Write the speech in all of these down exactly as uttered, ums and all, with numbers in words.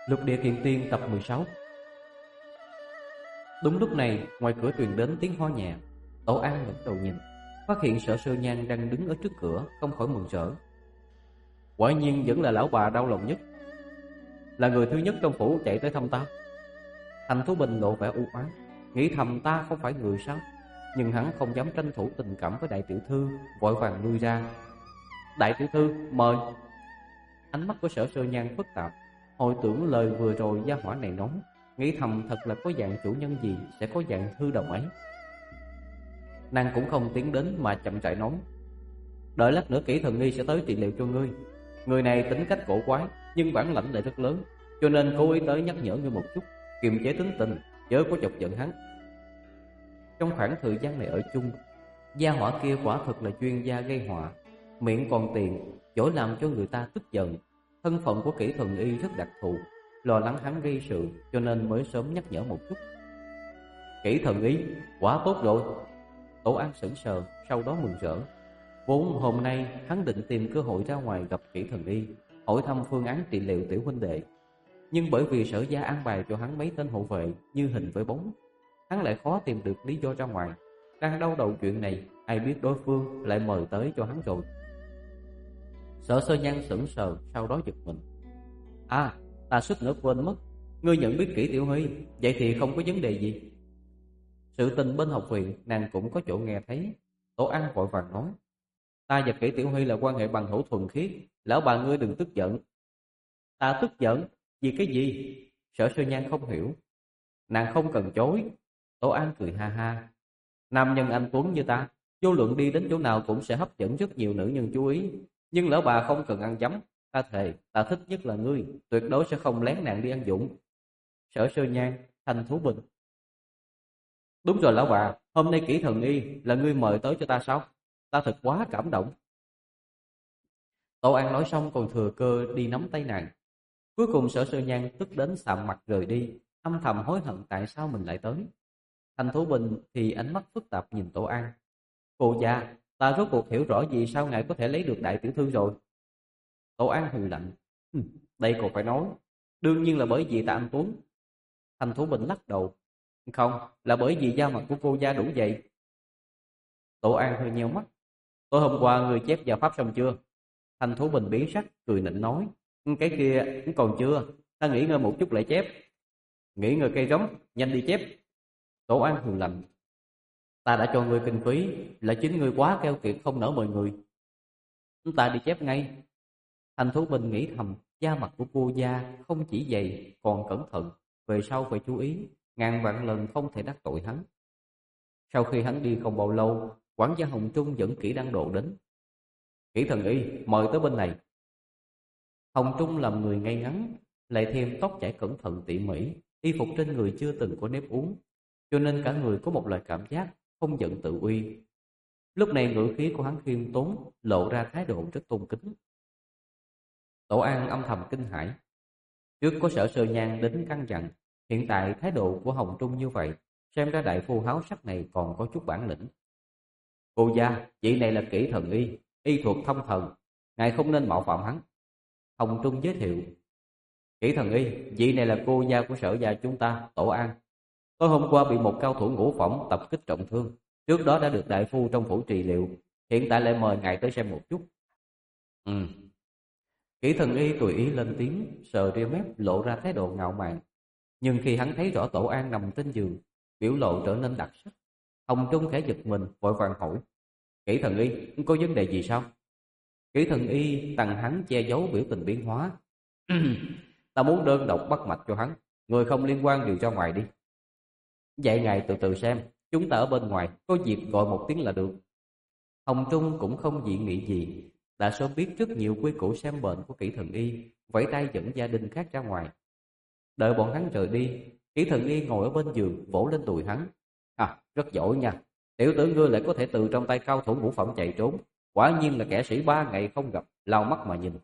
Lục Địa Kiền Tiên tập mười sáu. Đúng lúc này, ngoài cửa truyền đến tiếng ho nhẹ. Tổ An ngẩng đầu nhìn, phát hiện Sở Sơ Nhan đang đứng ở trước cửa, không khỏi mừng rỡ. Quả nhiên vẫn là lão bà đau lòng nhất, là người thứ nhất trong phủ chạy tới thăm ta. Thành Thú Bình lộ vẻ u oán, nghĩ thầm ta không phải người sao, nhưng hắn không dám tranh thủ tình cảm với đại tiểu thư, vội vàng lui ra. Đại tiểu thư, mời. Ánh mắt của Sở Sơ Nhan phức tạp, hồi tưởng lời vừa rồi gia hỏa này nói, nghĩ thầm thật là có dạng chủ nhân gì sẽ có dạng thư đồng ấy. Nàng cũng không tiến đến mà chậm rãi nói, đợi lát nữa Kỷ Thần Y sẽ tới trị liệu cho ngươi. Người này tính cách cổ quái, nhưng bản lãnh lại rất lớn, cho nên cố ý tới nhắc nhở ngươi một chút, kiềm chế tính tình, chớ có chọc giận hắn. Trong khoảng thời gian này ở chung, gia hỏa kia quả thật là chuyên gia gây họa, miệng còn tiền, chỗ làm cho người ta tức giận. Thân phận của Kỷ Thần Y rất đặc thù, lo lắng hắn gây sự, cho nên mới sớm nhắc nhở một chút. Kỷ Thần Y, quá tốt rồi. Tổ An sững sờ, sau đó mừng rỡ. Vốn hôm nay hắn định tìm cơ hội ra ngoài gặp Kỷ Thần Y, hỏi thăm phương án trị liệu tiểu huynh đệ, nhưng bởi vì Sở gia an bài cho hắn mấy tên hộ vệ như hình với bóng, hắn lại khó tìm được lý do ra ngoài. Đang đau đầu chuyện này, ai biết đối phương lại mời tới cho hắn rồi. Sở Sơ Nhan sững sờ, sau đó giật mình. À, ta suýt nữa quên mất, ngươi nhận biết Kỷ Tiểu Huy, vậy thì không có vấn đề gì. Sự tình bên học viện nàng cũng có chỗ nghe thấy. Tổ An vội vàng nói, ta và Kỷ Tiểu Huy là quan hệ bằng hữu thuần khiết, lão bà ngươi đừng tức giận. Ta tức giận? Vì cái gì? Sở Sơ Nhan không hiểu. Nàng không cần chối. Tổ An cười ha ha. Nam nhân anh tuấn như ta, vô luận đi đến chỗ nào cũng sẽ hấp dẫn rất nhiều nữ nhân chú ý. Nhưng lão bà không cần ăn dấm. Ta thề, ta thích nhất là ngươi, tuyệt đối sẽ không lén nàng đi ăn dụng. Sở Sơ Nhan, Thành Thú Bình. Đúng rồi lão bà, hôm nay Kỷ Thần Y là ngươi mời tới cho ta sao? Ta thật quá cảm động. Tổ An nói xong còn thừa cơ đi nắm tay nàng. Cuối cùng Sở Sơ Nhan tức đến sạm mặt rời đi, âm thầm hối hận tại sao mình lại tới. Thành Thú Bình thì ánh mắt phức tạp nhìn Tổ An. Cô gia, ta rốt cuộc hiểu rõ vì sao ngài có thể lấy được đại tiểu thư rồi. Tổ An hừ lạnh. Đây còn phải nói, đương nhiên là bởi vì ta anh tuấn. Thành Thú Bình lắc đầu. Không, là bởi vì da mặt của cô gia đủ vậy. Tổ An hơi nheo mắt. Tối hôm qua người chép vào pháp xong chưa? Thành Thú Bình biến sắc, cười nịnh nói. Cái kia cũng còn chưa, ta nghỉ ngơi một chút lại chép. Nghỉ ngơi cây rống, nhanh đi chép. Tổ An hừ lạnh. Ta đã cho ngươi kinh phí, là chính ngươi quá keo kiệt không nỡ mời người. Ta đi chép ngay. Thành Thú Bình nghĩ thầm, da mặt của cô gia không chỉ dày, còn cẩn thận, về sau phải chú ý, ngàn vạn lần không thể đắc tội hắn. Sau khi hắn đi không bao lâu, quản gia Hồng Trung dẫn Kỷ Đăng Độ đến. Kỷ Thần Y, mời tới bên này. Hồng Trung làm người ngay ngắn, lại thêm tóc chải cẩn thận tỉ mỉ, y phục trên người chưa từng có nếp uốn, cho nên cả người có một loại cảm giác không giận tự uy. Lúc này ngữ khí của hắn khiêm tốn, lộ ra thái độ rất tôn kính. Tổ An âm thầm kinh hãi. Trước có Sở Sơ Nhan đến căn dặn, hiện tại thái độ của Hồng Trung như vậy, xem ra đại phu háo sắc này còn có chút bản lĩnh. Cô gia, vị này là Kỷ Thần Y, y thuật thông thần, ngài không nên mạo phạm hắn. Hồng Trung giới thiệu. Kỷ Thần Y, vị này là cô gia của Sở gia chúng ta, Tổ An. Tối hôm qua bị một cao thủ ngũ phẩm tập kích trọng thương, trước đó đã được đại phu trong phủ trị liệu, hiện tại lại mời ngài tới xem một chút. Ừ. Kỷ Thần Y tùy ý lên tiếng, sờ ria mép lộ ra thái độ ngạo mạn. Nhưng khi hắn thấy rõ Tổ An nằm trên giường, biểu lộ trở nên đặc sắc. Hồng Trung khẽ giật mình, vội vàng hỏi. Kỷ Thần Y, có vấn đề gì sao? Kỷ Thần Y tằng hắn che giấu biểu tình biến hóa. Ta muốn đơn độc bắt mạch cho hắn, người không liên quan đều ra ngoài đi. Vậy ngài từ từ xem, chúng ta ở bên ngoài, có dịp gọi một tiếng là được. Hồng Trung cũng không dị nghị gì, đã sớm biết rất nhiều quy củ xem bệnh của Kỷ Thần Y, vẫy tay dẫn gia đình khác ra ngoài. Đợi bọn hắn rời đi, Kỷ Thần Y ngồi ở bên giường vỗ lên đùi hắn. À, rất giỏi nha, tiểu tử ngươi lại có thể từ trong tay cao thủ ngũ phẩm chạy trốn, quả nhiên là kẻ sĩ ba ngày không gặp, lau mắt mà nhìn.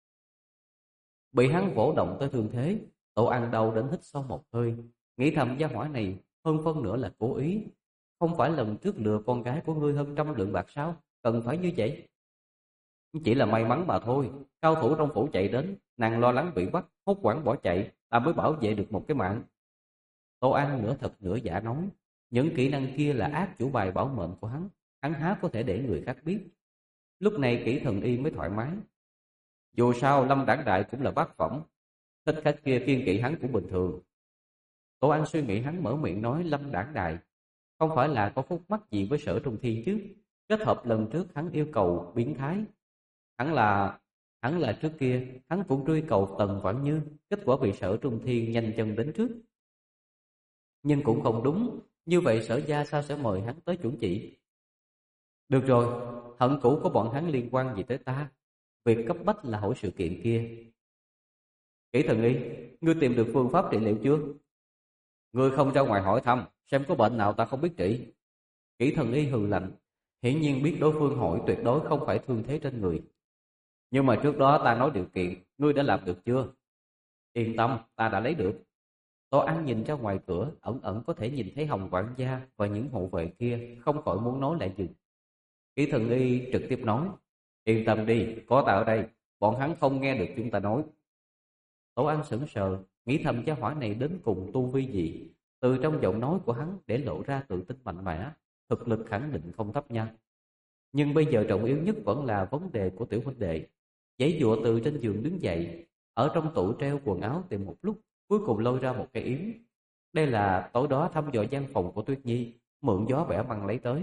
Bị hắn vỗ động tới thương thế, Tổ An đau đến hít sâu một hơi, nghĩ thầm gia hỏa này hơn phân nửa là cố ý. Không phải lần trước lừa con gái của ngươi hơn trăm lượng bạc sao, cần phải như vậy. Chỉ là may mắn mà thôi, cao thủ trong phủ chạy đến, Nàng lo lắng bị bắt, hốt hoảng bỏ chạy, ta mới bảo vệ được một cái mạng. Tô An nửa thật nửa giả nói, những kỹ năng kia là ác chủ bài bảo mệnh của hắn, hắn há có thể để người khác biết. Lúc này Kỷ Thần Y mới thoải mái. Dù sao Lâm Đảng Đại cũng là bát phẩm, thích khách kia kiên kỵ hắn cũng bình thường. Tô An suy nghĩ hắn mở miệng nói Lâm Đảng Đại, không phải là có khúc mắc gì với Sở Trung Thiên chứ? Kết hợp lần trước hắn yêu cầu biến thái, hắn là hắn là trước kia hắn cũng truy cầu Tần Vãn Như, kết quả bị Sở Trung Thiên nhanh chân đến trước. Nhưng cũng không đúng, như vậy Sở gia sao sẽ mời hắn tới chuẩn chỉ? Được rồi, hận cũ của bọn hắn liên quan gì tới ta? Việc cấp bách là hỏi sự kiện kia. Kỷ Thần Y, ngươi tìm được phương pháp trị liệu chưa? Ngươi không ra ngoài hỏi thăm, xem có bệnh nào ta không biết trị. Kỷ Thần Y hừ lạnh, hiển nhiên biết đối phương hỏi tuyệt đối không phải thương thế trên người. Nhưng mà trước đó ta nói điều kiện, ngươi đã làm được chưa? Yên tâm, ta đã lấy được. Tô An nhìn ra ngoài cửa, ẩn ẩn có thể nhìn thấy Hồng quản gia và những hộ vệ kia, không khỏi muốn nói lại dừng. Kỷ Thần Y trực tiếp nói, yên tâm đi, có ta ở đây, bọn hắn không nghe được chúng ta nói. Tô An sững sờ, nghĩ thầm gia hỏa này đến cùng tu vi gì, từ trong giọng nói của hắn để lộ ra tự tin mạnh mẽ, thực lực khẳng định không thấp nha. Nhưng bây giờ trọng yếu nhất vẫn là vấn đề của tiểu huynh đệ. Giãy giụa từ trên giường đứng dậy, ở trong tủ treo quần áo tìm một lúc, cuối cùng lôi ra một cây yếm. Đây là tối đó thăm dò gian phòng của Tuyết Nhi, mượn gió bẻ măng lấy tới.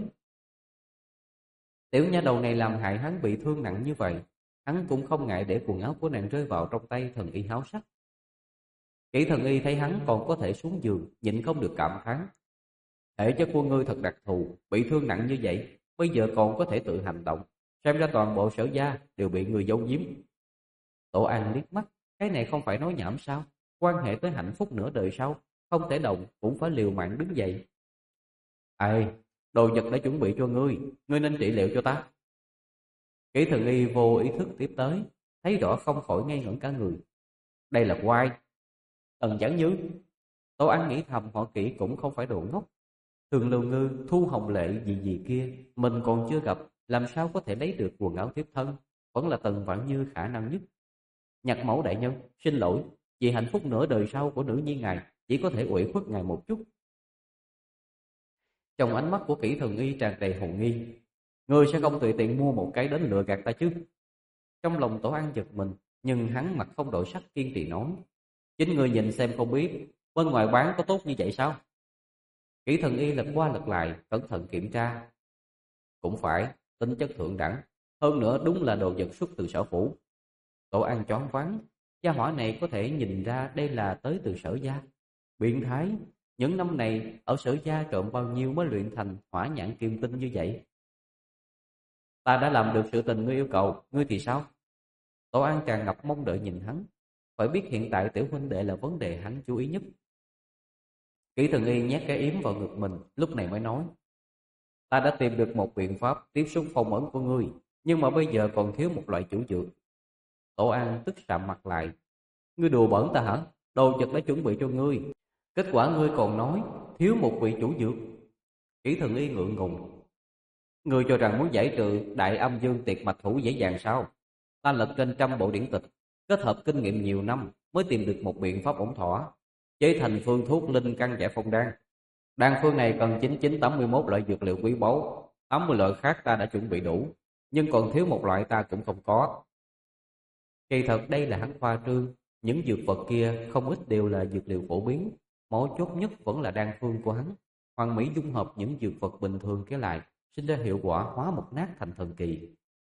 Tiểu nha đầu này làm hại hắn bị thương nặng như vậy, hắn cũng không ngại để quần áo của nàng rơi vào trong tay thần y háo sắc. Kỷ Thần Y thấy hắn còn có thể xuống giường, nhịn không được cảm thán. Thể chất của ngươi thật đặc thù, bị thương nặng như vậy, bây giờ còn có thể tự hành động, xem ra toàn bộ Sở gia đều bị người giấu giếm. Tổ An liếc mắt, cái này không phải nói nhảm sao? Quan hệ tới hạnh phúc nửa đời sau, không thể động cũng phải liều mạng đứng dậy. Ai, đồ vật đã chuẩn bị cho ngươi, ngươi nên trị liệu cho ta. Kỷ Thần Y vô ý thức tiếp tới, thấy rõ không khỏi ngây ngẩn cả người. Đây là quai. Tần Giảng Như. Tô An nghĩ thầm họ Kỷ cũng không phải đồ ngốc. Thường Lưu Ngư, Thu Hồng Lệ gì gì kia, mình còn chưa gặp, làm sao có thể lấy được quần áo tiếp thân, vẫn là Tần Vãn Như khả năng nhất. Nhạc mẫu đại nhân, xin lỗi, vì hạnh phúc nửa đời sau của nữ nhi ngài, chỉ có thể ủy khuất ngài một chút. Trong ánh mắt của Kỷ Thần Y tràn đầy hồ nghi, ngươi sẽ không tùy tiện mua một cái đến lừa gạt ta chứ? Trong lòng Tổ An giật mình, nhưng hắn mặt không đổi sắc kiên trì nói, chính ngươi nhìn xem không biết, bên ngoài bán có tốt như vậy sao? Kỷ Thần Y lật qua lật lại, cẩn thận kiểm tra. Cũng phải, tính chất thượng đẳng, hơn nữa đúng là đồ vật xuất từ Sở phủ. Tổ An choáng váng, gia hỏa này có thể nhìn ra đây là tới từ Sở gia. Biến thái, những năm này ở Sở gia trộm bao nhiêu mới luyện thành hỏa nhãn kim tinh như vậy? Ta đã làm được sự tình ngươi yêu cầu, ngươi thì sao? Tổ An tràn ngập mong đợi nhìn hắn, phải biết hiện tại tiểu huynh đệ là vấn đề hắn chú ý nhất. Kỷ Thần Y nhét cái yếm vào ngực mình, lúc này mới nói, ta đã tìm được một biện pháp tiếp xúc phong ấn của ngươi, nhưng mà bây giờ còn thiếu một loại chủ dược. Tổ An tức sạm mặt lại, ngươi đùa bỡn ta hả? Đồ vật đã chuẩn bị cho ngươi, kết quả ngươi còn nói thiếu một vị chủ dược. Kỷ Thần Y ngượng ngùng, ngươi cho rằng muốn giải trừ đại âm dương tiệt mạch thủ dễ dàng sao? Ta lật trên trăm bộ điển tịch, kết hợp kinh nghiệm nhiều năm mới tìm được một biện pháp ổn thỏa, chế thành phương thuốc linh căn giải phong đan. Đan phương này cần chín chín tám mươi mốt loại dược liệu quý báu, tám mươi loại khác ta đã chuẩn bị đủ, nhưng còn thiếu một loại ta cũng không có. Kỳ thật đây là hắn khoa trương, những dược vật kia không ít đều là dược liệu phổ biến, mấu chốt nhất vẫn là đan phương của hắn, hoàn mỹ dung hợp những dược vật bình thường kéo lại, sinh ra hiệu quả hóa mục nát thành thần kỳ.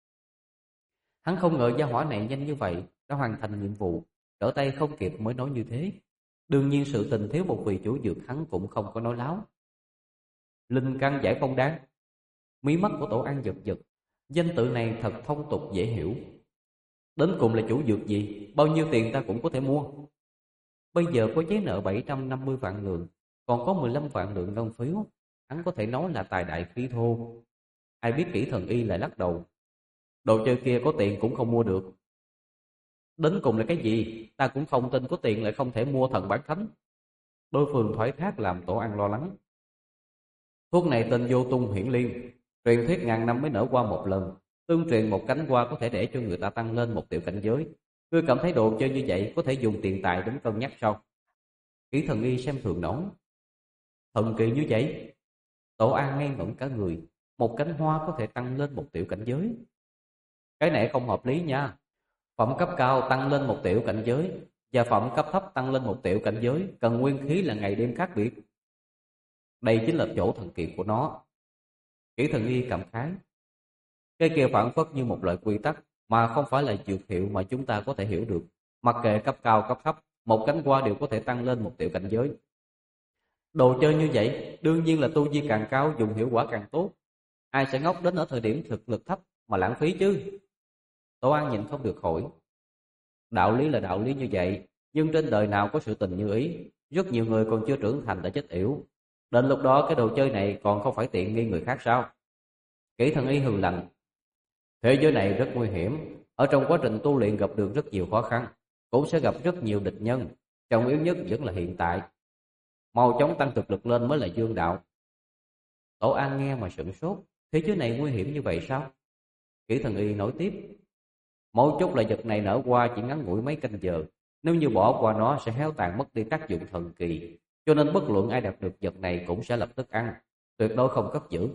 Hắn không ngờ gia hỏa này nhanh như vậy đã hoàn thành nhiệm vụ, trở tay không kịp mới nói như thế. Đương nhiên sự tình thiếu một vị chủ dược hắn cũng không có nói láo. Linh căn giải phong đan. Mí mắt của Tổ An giật giật, danh tự này thật thông tục dễ hiểu. Đến cùng là chủ dược gì, bao nhiêu tiền ta cũng có thể mua. Bây giờ có giấy nợ bảy trăm năm mươi vạn lượng, còn có mười lăm vạn lượng ngân phiếu, hắn có thể nói là tài đại khí thô. Ai biết Kỷ Thần Y lại lắc đầu, đồ chơi kia có tiền cũng không mua được. Đến cùng là cái gì, ta cũng không tin có tiền lại không thể mua thần bán thánh. Đối phương thoái thác làm Tổ An lo lắng. Thuốc này tên Vô Tung Hiển Liên, truyền thuyết ngàn năm mới nở qua một lần, tương truyền một cánh hoa có thể để cho người ta tăng lên một tiểu cảnh giới, Ngươi cảm thấy đồ chơi như vậy có thể dùng tiền tài đến cân nhắc sao? Kỷ Thần Y xem thường nói. Thần kỳ như vậy? Tổ An ngây ngẩn cả người. Một cánh hoa có thể tăng lên một tiểu cảnh giới. Cái này không hợp lý nha. Phẩm cấp cao tăng lên một tiểu cảnh giới và phẩm cấp thấp tăng lên một tiểu cảnh giới cần nguyên khí là ngày đêm khác biệt. Đây chính là chỗ thần kỳ của nó. Kỷ Thần Y cảm khái. Cái kia phản phất như một loại quy tắc mà không phải là dược hiệu mà chúng ta có thể hiểu được. Mặc kệ cấp cao cấp thấp, một cánh hoa đều có thể tăng lên một tiểu cảnh giới. Đồ chơi như vậy, đương nhiên là tu vi càng cao dùng hiệu quả càng tốt. Ai sẽ ngốc đến ở thời điểm thực lực thấp mà lãng phí chứ? Tổ An nhìn không được khỏi. Đạo lý là đạo lý như vậy, nhưng trên đời nào có sự tình như ý. Rất nhiều người còn chưa trưởng thành đã chết yểu. Đến lúc đó cái đồ chơi này còn không phải tiện nghi người khác sao? Kỷ Thần Y hừ lạnh. Thế giới này rất nguy hiểm. Ở trong quá trình tu luyện gặp được rất nhiều khó khăn, cũng sẽ gặp rất nhiều địch nhân. Trọng yếu nhất vẫn là hiện tại. Mau chóng tăng thực lực lên mới là dương đạo. Tổ An nghe mà sửng sốt. Thế giới này nguy hiểm như vậy sao? Kỷ Thần Y nói tiếp. Mấu chốt là vật này nở qua chỉ ngắn ngủi mấy canh giờ. Nếu như bỏ qua nó sẽ héo tàn mất đi tác dụng thần kỳ. Cho nên bất luận ai đạt được vật này cũng sẽ lập tức ăn. Tuyệt đối không cất giữ.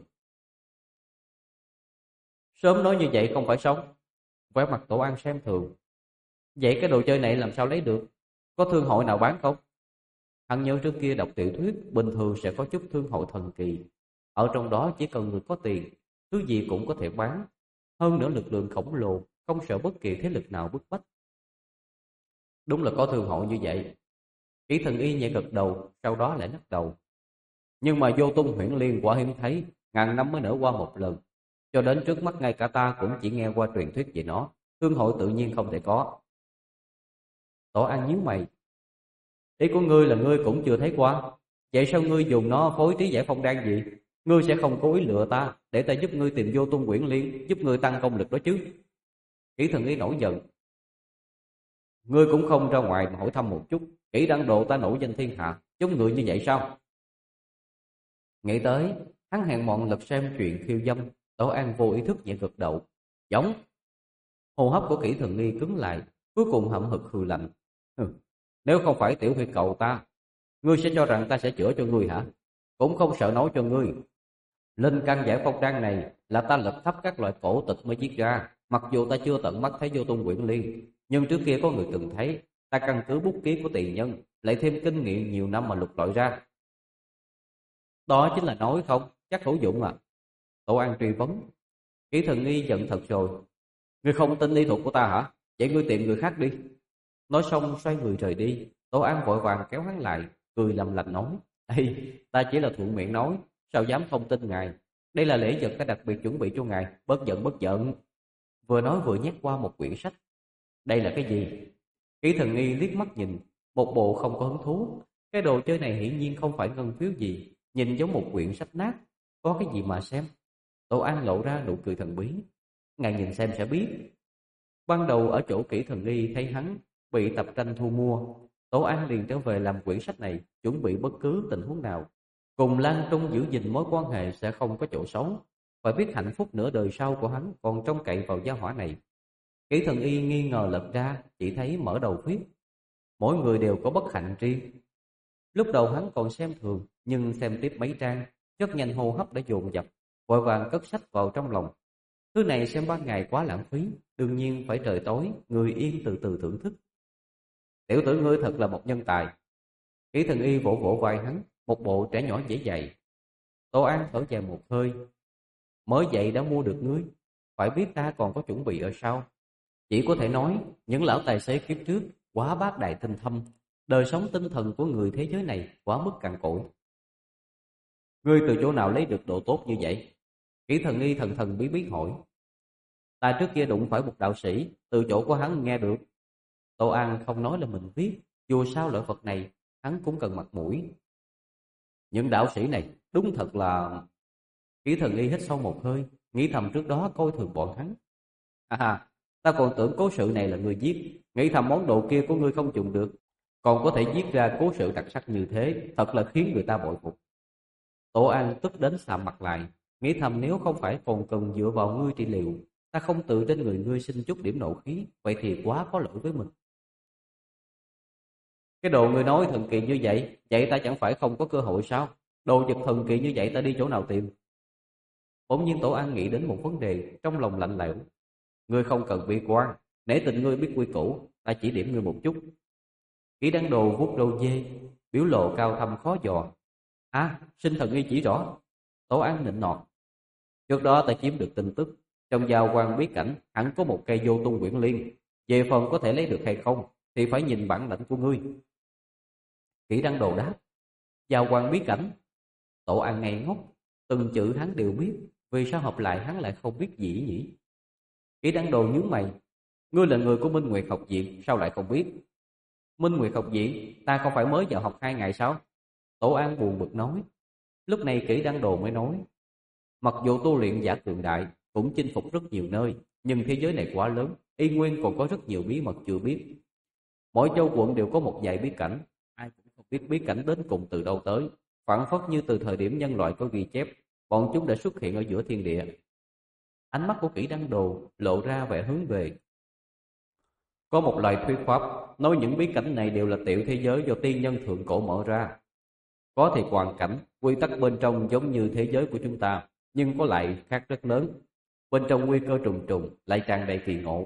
Sớm nói như vậy không phải sống. Vẻ mặt Tổ An xem thường. Vậy cái đồ chơi này làm sao lấy được? Có thương hội nào bán không? Hắn nhớ trước kia đọc tiểu thuyết, bình thường sẽ có chút thương hội thần kỳ. Ở trong đó chỉ cần người có tiền, thứ gì cũng có thể bán. Hơn nữa lực lượng khổng lồ, không sợ bất kỳ thế lực nào bức bách. Đúng là có thương hội như vậy. Kỷ Thần Y nhẹ gật đầu, sau đó lại lắc đầu. Nhưng mà vô tung huyễn liên quả hiếm thấy, ngàn năm mới nở qua một lần. Cho đến trước mắt ngay cả ta cũng chỉ nghe qua truyền thuyết về nó. Thương hội tự nhiên không thể có. Tổ An nhíu mày. Ý của ngươi là ngươi cũng chưa thấy qua. Vậy sao ngươi dùng nó phối trí giải phong đan gì? Ngươi sẽ không cố ý lừa ta để ta giúp ngươi tìm vô tung quyển liên, giúp ngươi tăng công lực đó chứ? Kỷ Thần Y nổi giận. Ngươi cũng không ra ngoài mà hỏi thăm một chút, kỹ đăng độ ta nổi danh thiên hạ, giống người như vậy sao? Nghĩ tới, hắn hẹn mọn lật xem chuyện khiêu dâm. Tổ An vô ý thức nhẹ gật đầu. Giống. Hô hấp của Kỷ Thần Y cứng lại, cuối cùng hậm hực hừ lạnh. Hừ, nếu không phải tiểu huyệt cầu ta, ngươi sẽ cho rằng ta sẽ chữa cho ngươi hả? Cũng không sợ nói cho ngươi. Linh căn giải phong đan này là ta lật khắp các loại cổ tịch mới viết ra. Mặc dù ta chưa tận mắt thấy vô tung quyển liên, nhưng trước kia có người từng thấy. Ta căn cứ bút ký của tiền nhân, lại thêm kinh nghiệm nhiều năm mà lục lọi ra. Đó chính là nói không, chắc hữu dụng à? Tổ An truy vấn. Kỷ Thần Y giận thật rồi. Ngươi không tin y thuật của ta hả? Vậy ngươi tìm người khác đi. Nói xong xoay người rời đi. Tổ An vội vàng kéo hắn lại, cười lầm lành nói. Ê, ta chỉ là thuận miệng nói, sao dám không tin ngài? Đây là lễ vật ta đặc biệt chuẩn bị cho ngài, bớt giận bớt giận. Vừa nói vừa nhét qua một quyển sách. Đây là cái gì? Kỷ Thần Y liếc mắt nhìn, một bộ không có hứng thú. Cái đồ chơi này hiển nhiên không phải ngân phiếu gì, nhìn giống một quyển sách nát. Có cái gì mà xem? Tổ An lộ ra nụ cười thần bí. Ngài nhìn xem sẽ biết. Ban đầu ở chỗ Kỷ Thần Y thấy hắn bị tập tranh thu mua, Tổ An liền trở về làm quyển sách này, chuẩn bị bất cứ tình huống nào. Cùng Lan Trung giữ gìn mối quan hệ sẽ không có chỗ xấu. Phải biết hạnh phúc nửa đời sau của hắn còn trông cậy vào gia hỏa này. Kỷ Thần Y nghi ngờ lật ra, chỉ thấy mở đầu viết. Mỗi người đều có bất hạnh riêng. Lúc đầu hắn còn xem thường, nhưng xem tiếp mấy trang, rất nhanh hô hấp đã dồn dập, vội vàng cất sách vào trong lòng. Thứ này xem ban ngày quá lãng phí, đương nhiên phải trời tối, người yên từ từ thưởng thức. Tiểu tử ngươi thật là một nhân tài. Kỷ Thần Y vỗ vỗ vai hắn, một bộ trẻ nhỏ dễ dạy. Tô An thở dài một hơi. Mới vậy đã mua được ngươi, phải biết ta còn có chuẩn bị ở sau. Chỉ có thể nói, những lão tài xế kiếp trước quá bác đại tinh thâm, đời sống tinh thần của người thế giới này quá mức cằn cỗi. Ngươi từ chỗ nào lấy được độ tốt như vậy? Kỷ Thần Y thần thần bí bí hỏi. Ta trước kia đụng phải một đạo sĩ, từ chỗ của hắn nghe được. Tô An không nói là mình viết, dù sao loại vật này hắn cũng cần mặt mũi. Những đạo sĩ này đúng thật là... Kỷ Thần Y hít sâu một hơi, nghĩ thầm trước đó coi thường bọn hắn. À, ta còn tưởng cố sự này là người viết, nghĩ thầm món đồ kia của ngươi không dùng được, còn có thể viết ra cố sự đặc sắc như thế, thật là khiến người ta bội phục. Tổ An tức đến sạm mặt lại, nghĩ thầm nếu không phải còn cần dựa vào ngươi trị liệu, Ta không tự trên người ngươi sinh chút điểm nộ khí, vậy thì quá có lỗi với mình. Cái đồ ngươi nói thần kỳ như vậy, vậy ta chẳng phải không có cơ hội sao? Đồ vật thần kỳ như vậy ta đi chỗ nào tìm? Bỗng nhiên Tổ An nghĩ đến một vấn đề, trong lòng lạnh lẽo. Ngươi không cần bi quan, nể tình ngươi biết quy củ, ta chỉ điểm ngươi một chút. Kỹ Đăng Đồ vuốt râu dê, biểu lộ cao thâm khó dò. À, xin thần nghi chỉ rõ. Tổ An nịnh nọt. Trước đó ta chiếm được tin tức, trong giao quan bí cảnh hẳn có một cây vô tung quyển liên. Về phần có thể lấy được hay không, thì phải nhìn bản lãnh của ngươi. Kỹ Đăng Đồ đáp. Giao quan bí cảnh. Tổ An ngây ngốc, từng chữ hắn đều biết, vì sao hợp lại hắn lại không biết gì nhỉ? Kỹ Đăng Đồ nhướng mày. Ngươi là người của Minh Nguyệt học viện, sao lại không biết? Minh Nguyệt học viện, ta không phải mới vào học hai ngày sao? Tổ An buồn bực nói. Lúc này Kỹ Đăng Đồ mới nói. Mặc dù tu luyện giả cường đại, cũng chinh phục rất nhiều nơi, nhưng thế giới này quá lớn, y nguyên còn có rất nhiều bí mật chưa biết. Mỗi châu quận đều có một vài bí cảnh, ai cũng không biết bí cảnh đến cùng từ đâu tới. Phản phất như từ thời điểm nhân loại có ghi chép, bọn chúng đã xuất hiện ở giữa thiên địa. Ánh mắt của Kỹ Đăng Đồ lộ ra vẻ hướng về. Có một loại thuyết pháp nói những bí cảnh này đều là tiểu thế giới do tiên nhân thượng cổ mở ra. Có thì hoàn cảnh, quy tắc bên trong giống như thế giới của chúng ta, nhưng có lại khác rất lớn. Bên trong nguy cơ trùng trùng, lại tràn đầy kỳ ngộ.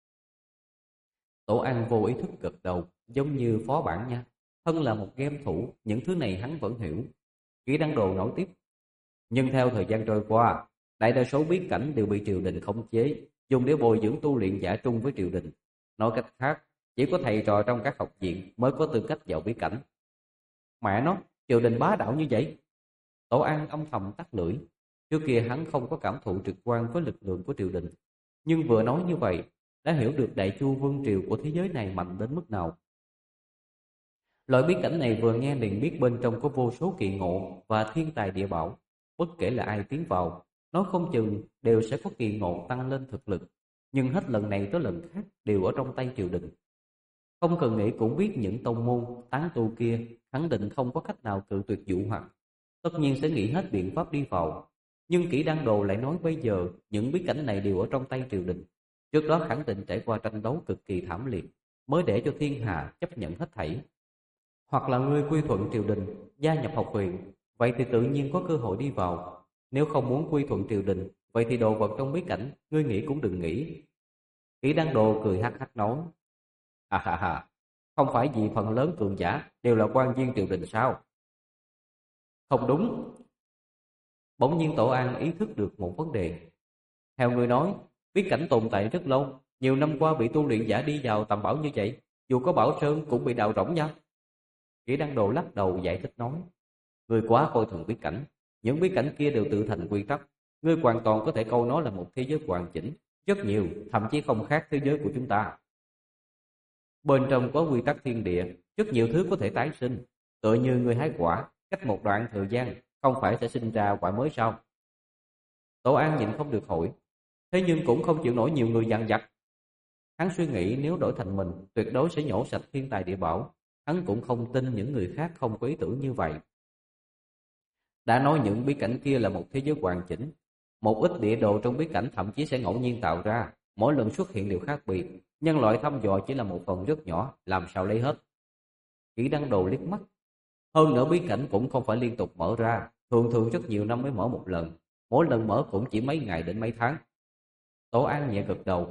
Tổ An vô ý thức gật đầu, giống như phó bản nha. Thân là một game thủ, những thứ này hắn vẫn hiểu. Kỹ Đăng Đồ nói tiếp. Nhưng theo thời gian trôi qua, đại đa số bí cảnh đều bị triều đình khống chế, dùng để bồi dưỡng tu luyện giả trung với triều đình. Nói cách khác, chỉ có thầy trò trong các học viện mới có tư cách vào bí cảnh. Mẹ nó, triều đình bá đạo như vậy. Tổ An âm thầm tắt lưỡi. Trước kia hắn không có cảm thụ trực quan với lực lượng của triều đình, nhưng vừa nói như vậy đã hiểu được Đại Chu vương triều của thế giới này mạnh đến mức nào. Loại bí cảnh này vừa nghe liền biết bên trong có vô số kỳ ngộ và thiên tài địa bảo. Bất kể là ai tiến vào, nói không chừng đều sẽ có kỳ ngộ tăng lên thực lực. Nhưng hết lần này tới lần khác đều ở trong tay triều đình. Không cần nghĩ cũng biết những tông môn, tán tu kia khẳng định không có cách nào cự tuyệt dụ hoặc. Tất nhiên sẽ nghĩ hết biện pháp đi vào. Nhưng Kỹ Đăng Đồ lại nói bây giờ những bí cảnh này đều ở trong tay triều đình. Trước đó khẳng định trải qua tranh đấu cực kỳ thảm liệt, mới để cho thiên hạ chấp nhận hết thảy. Hoặc là ngươi quy thuận triều đình, gia nhập học viện, vậy thì tự nhiên có cơ hội đi vào. Nếu không muốn quy thuận triều đình, vậy thì đồ vật trong bí cảnh, ngươi nghĩ cũng đừng nghĩ. Kỹ Đăng Đồ cười hắc hắc nói. À ha ha, không phải vì phần lớn cường giả đều là quan viên triều đình sao? Không đúng. Bỗng nhiên Tổ An ý thức được một vấn đề. Theo người nói, bí cảnh tồn tại rất lâu, nhiều năm qua bị tu luyện giả đi vào tầm bảo như vậy, dù có bảo sơn cũng bị đào rỗng nha. Kỹ Đăng Đồ lắc đầu giải thích nói. Ngươi quá coi thường bí cảnh, những bí cảnh kia đều tự thành quy tắc, ngươi hoàn toàn có thể coi nó là một thế giới hoàn chỉnh, rất nhiều, thậm chí không khác thế giới của chúng ta. Bên trong có quy tắc thiên địa, rất nhiều thứ có thể tái sinh, tựa như người hái quả, cách một đoạn thời gian không phải sẽ sinh ra quả mới sao? Tổ An nhịn không được hỏi, thế nhưng cũng không chịu nổi nhiều người dằn vặt. Hắn suy nghĩ nếu đổi thành mình, tuyệt đối sẽ nhổ sạch thiên tài địa bảo. Hắn cũng không tin những người khác không có ý tưởng như vậy. Đã nói những bí cảnh kia là một thế giới hoàn chỉnh, một ít địa đồ trong bí cảnh thậm chí sẽ ngẫu nhiên tạo ra, mỗi lần xuất hiện đều khác biệt. Nhân loại thăm dò chỉ là một phần rất nhỏ, làm sao lấy hết? Kỹ Đăng Đồ liếc mắt. Hơn nữa bí cảnh cũng không phải liên tục mở ra, thường thường rất nhiều năm mới mở một lần, mỗi lần mở cũng chỉ mấy ngày đến mấy tháng. Tổ An nhẹ gật đầu.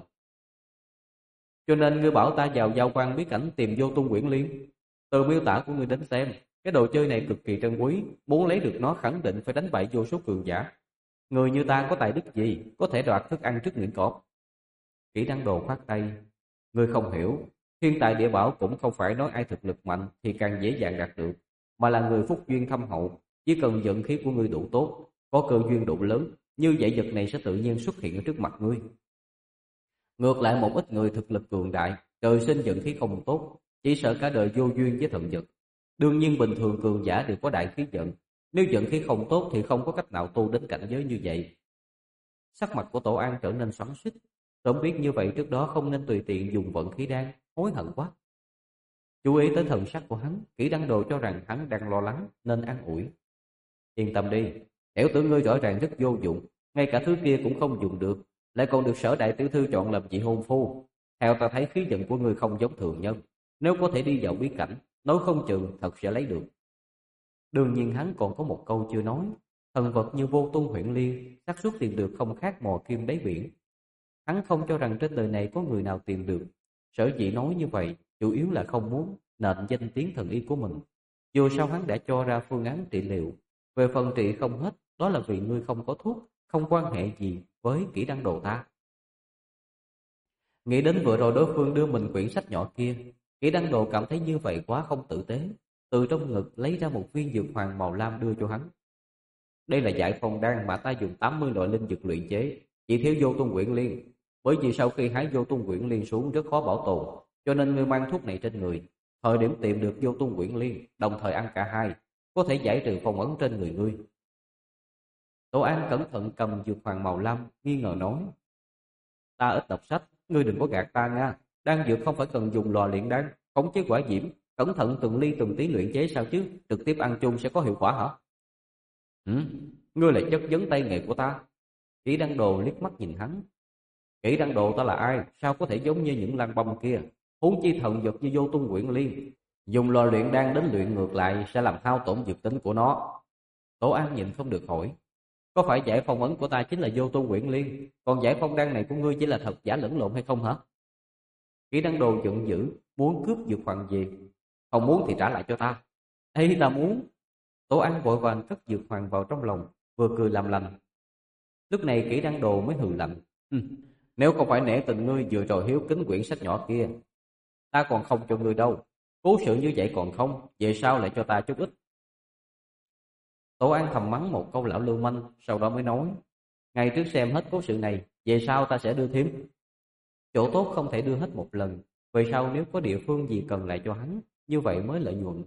Cho nên ngươi bảo ta vào giao quan bí cảnh tìm vô tung quyển liên. Từ miêu tả của ngươi đến xem, cái đồ chơi này cực kỳ trân quý, muốn lấy được nó khẳng định phải đánh bại vô số cường giả. Người như ta có tài đức gì có thể đoạt thức ăn trước miệng cọp? Kỹ Đăng Đồ khoát tay. Ngươi không hiểu, thiên tài địa bảo cũng không phải nói ai thực lực mạnh thì càng dễ dàng đạt được, mà là người phúc duyên thâm hậu. Chỉ cần vận khí của ngươi đủ tốt, có cơ duyên đủ lớn, như vậy vật này sẽ tự nhiên xuất hiện ở trước mặt ngươi. Ngược lại một ít người thực lực cường đại, trời sinh vận khí không tốt, chỉ sợ cả đời vô duyên với thần vật. Đương nhiên bình thường cường giả đều có đại khí vận, nếu vận khí không tốt thì không có cách nào tu đến cảnh giới như vậy. Sắc mặt của Tổ An trở nên xoắn xuýt, sớm biết như vậy trước đó không nên tùy tiện dùng vận khí đan, hối hận quá. Chú ý tới thần sắc của hắn, Kỹ Đăng Đồ cho rằng hắn đang lo lắng nên an ủi. Yên tâm đi, tiểu tử ngươi rõ ràng rất vô dụng, ngay cả thứ kia cũng không dùng được, lại còn được Sở đại tiểu thư chọn làm chị hôn phu. Theo ta thấy khí vận của ngươi không giống thường nhân, nếu có thể đi vào bí cảnh, nói không chừng thật sẽ lấy được. Đương nhiên hắn còn có một câu chưa nói, thần vật như Vô Tung Huyễn Liên, xác suất tìm được không khác mò kim đáy biển. Hắn không cho rằng trên đời này có người nào tìm được. Sở dĩ nói như vậy, chủ yếu là không muốn nện danh tiếng thần y của mình. Dù sao hắn đã cho ra phương án trị liệu. Về phần trị không hết, đó là vì ngươi không có thuốc, không quan hệ gì với kỹ năng đồ ta. Nghĩ đến vừa rồi đối phương đưa mình quyển sách nhỏ kia, kỹ năng đồ cảm thấy như vậy quá không tử tế. Từ trong ngực lấy ra một viên dược hoàng màu lam đưa cho hắn. Đây là giải phong đan mà ta dùng tám mươi loại linh dược luyện chế, chỉ thiếu Vô Tung Quyển Liên. Bởi vì sau khi hái Vô Tung Quyển Liên xuống rất khó bảo tồn, cho nên ngươi mang thuốc này trên người. Thời điểm tìm được Vô Tung Quyển Liên, đồng thời ăn cả hai, có thể giải trừ phong ấn trên người ngươi. Tô An cẩn thận cầm dược hoàng màu lam, nghi ngờ nói: Ta ít đọc sách, ngươi đừng có gạt ta nha. Đan dược không phải cần dùng lò luyện đan, khống chế quả diễm, cẩn thận từng ly từng tí luyện chế sao chứ, trực tiếp ăn chung sẽ có hiệu quả hả? Ừ, ngươi là chất vấn tay nghề của ta. Kỷ Đăng Đồ liếc mắt nhìn hắn. Kỷ Đăng Đồ ta là ai, sao có thể giống như những lăng băm kia? Huống chi thần vật như Vô Tung Quyển Liên, dùng lò luyện đan đến luyện ngược lại sẽ làm hao tổn dược tính của nó. Tổ An nhịn không được hỏi: Có phải giải phong ấn của ta chính là Vô Tung Quyển Liên, còn giải phong đan này của ngươi chỉ là thật giả lẫn lộn hay không hả? Kỷ Đăng Đồ giận dữ, muốn cướp dược hoàng gì? Không muốn thì trả lại cho ta. Ê, ta muốn. Tổ An vội vàng cất dược hoàng vào trong lòng, vừa cười làm lành. Lúc này Kỷ Đăng Đồ mới hừ lạnh: Nếu không phải nể tình ngươi vừa rồi hiếu kính quyển sách nhỏ kia, ta còn không cho ngươi đâu. Cố sự như vậy còn không, về sau lại cho ta chút ít. Tổ An thầm mắng một câu lão lưu manh, sau đó mới nói: Ngày trước xem hết cố sự này, về sau ta sẽ đưa thêm. Chỗ tốt không thể đưa hết một lần, về sau nếu có địa phương gì cần lại cho hắn, như vậy mới lợi nhuận.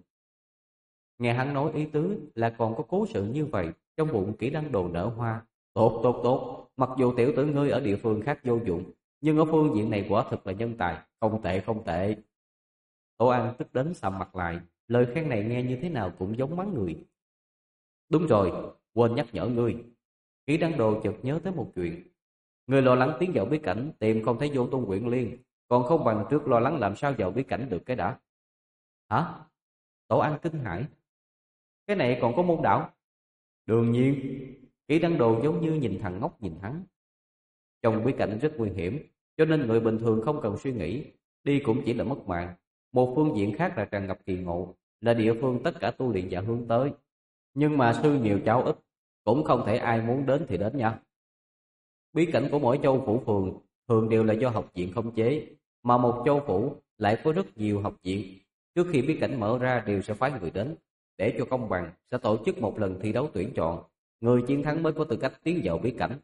Nghe hắn nói ý tứ là còn có cố sự như vậy, trong bụng Kỷ Đăng Đồ nở hoa. Tốt tốt tốt, mặc dù tiểu tử ngươi ở địa phương khác vô dụng, nhưng ở phương diện này quả thực là nhân tài, không tệ không tệ. Tổ An tức đến sầm mặt lại, lời khen này nghe như thế nào cũng giống mắng người. Đúng rồi, quên nhắc nhở ngươi. Kỷ Đăng Đồ chợt nhớ tới một chuyện. Ngươi lo lắng tiến vào bí cảnh tìm không thấy Vô Tung Quyển Liên, còn không bằng trước lo lắng làm sao vào bí cảnh được cái đã. Hả? Tổ An kinh hãi. Cái này còn có môn đạo? Đương nhiên. Kỷ Đăng Đồ giống như nhìn thằng ngốc nhìn hắn. Trong bí cảnh rất nguy hiểm, cho nên người bình thường không cần suy nghĩ, đi cũng chỉ là mất mạng. Một phương diện khác là tràn ngập kỳ ngộ, là địa phương tất cả tu luyện giả hướng tới. Nhưng mà sư nhiều cháu ít, cũng không thể ai muốn đến thì đến nha. Bí cảnh của mỗi châu phủ phường thường đều là do học viện khống chế, mà một châu phủ lại có rất nhiều học viện. Trước khi bí cảnh mở ra đều sẽ phái người đến, để cho công bằng sẽ tổ chức một lần thi đấu tuyển chọn, người chiến thắng mới có tư cách tiến vào bí cảnh.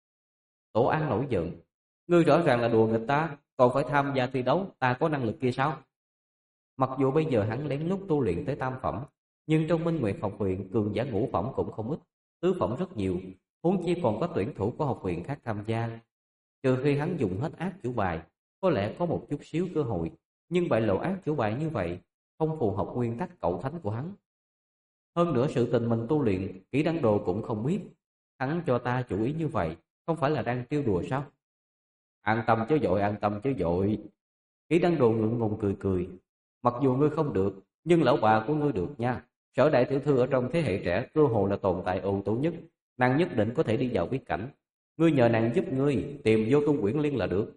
Tổ An nổi giận: Ngươi rõ ràng là đùa nghịch ta, còn phải tham gia thi đấu, ta có năng lực kia sao? Mặc dù bây giờ hắn lén lút tu luyện tới tam phẩm, nhưng trong Minh Nguyệt học viện cường giả ngũ phẩm cũng không ít, tứ phẩm rất nhiều, huống chi còn có tuyển thủ của học viện khác tham gia. Trừ khi hắn dùng hết ác chủ bài, có lẽ có một chút xíu cơ hội, nhưng bại lộ ác chủ bài như vậy không phù hợp nguyên tắc cậu thánh của hắn. Hơn nữa sự tình mình tu luyện, Kỷ Đăng Đồ cũng không biết. Hắn cho ta chủ ý như vậy, không phải là đang trêu đùa sao? An tâm chứ vội, an tâm chứ vội. Kỷ Đăng Đồ ngượng ngùng cười cười. Mặc dù ngươi không được, nhưng lão bà của ngươi được nha. Sở đại tiểu thư ở trong thế hệ trẻ cơ hồ là tồn tại ưu tú nhất, nàng nhất định có thể đi vào bí cảnh. Ngươi nhờ nàng giúp ngươi tìm Vô Tung Quyển Liên là được.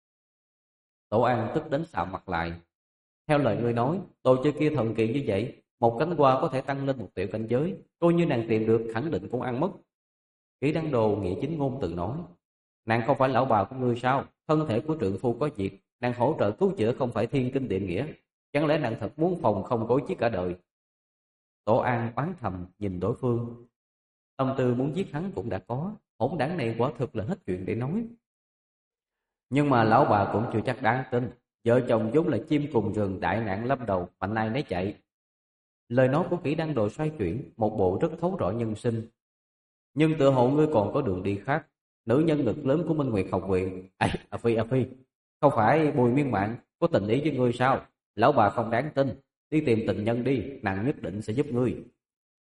Tổ An tức đến sạm mặt lại. Theo lời ngươi nói, đồ chơi kia thần kỳ như vậy, một cánh hoa có thể tăng lên một triệu cảnh giới, coi như nàng tìm được khẳng định cũng ăn mất. Kỷ Đăng Đồ nghĩa chính ngôn từ nói: Nàng không phải lão bà của ngươi sao? Thân thể của trượng phu có việc, nàng hỗ trợ cứu chữa không phải thiên kinh địa nghĩa, chẳng lẽ nàng thật muốn phòng không gối chiếc cả đời? Tổ An oán thầm nhìn đối phương, tâm tư muốn giết hắn cũng đã có, hỗn đảng này quả thực là hết chuyện để nói. Nhưng mà lão bà cũng chưa chắc đáng tin, vợ chồng vốn là chim cùng rừng, đại nạn lâm đầu, mạnh ai nấy chạy. Lời nói của Kỷ Đăng Đồ xoay chuyển, một bộ rất thấu rõ nhân sinh. Nhưng tựa hồ ngươi còn có đường đi khác. Nữ nhân lực lớn của Minh Nguyệt học viện, à, à Phi, à Phi, không phải Bùi Miên Mạng có tình ý với ngươi sao? Lão bà không đáng tin, đi tìm tình nhân đi, nàng nhất định sẽ giúp ngươi.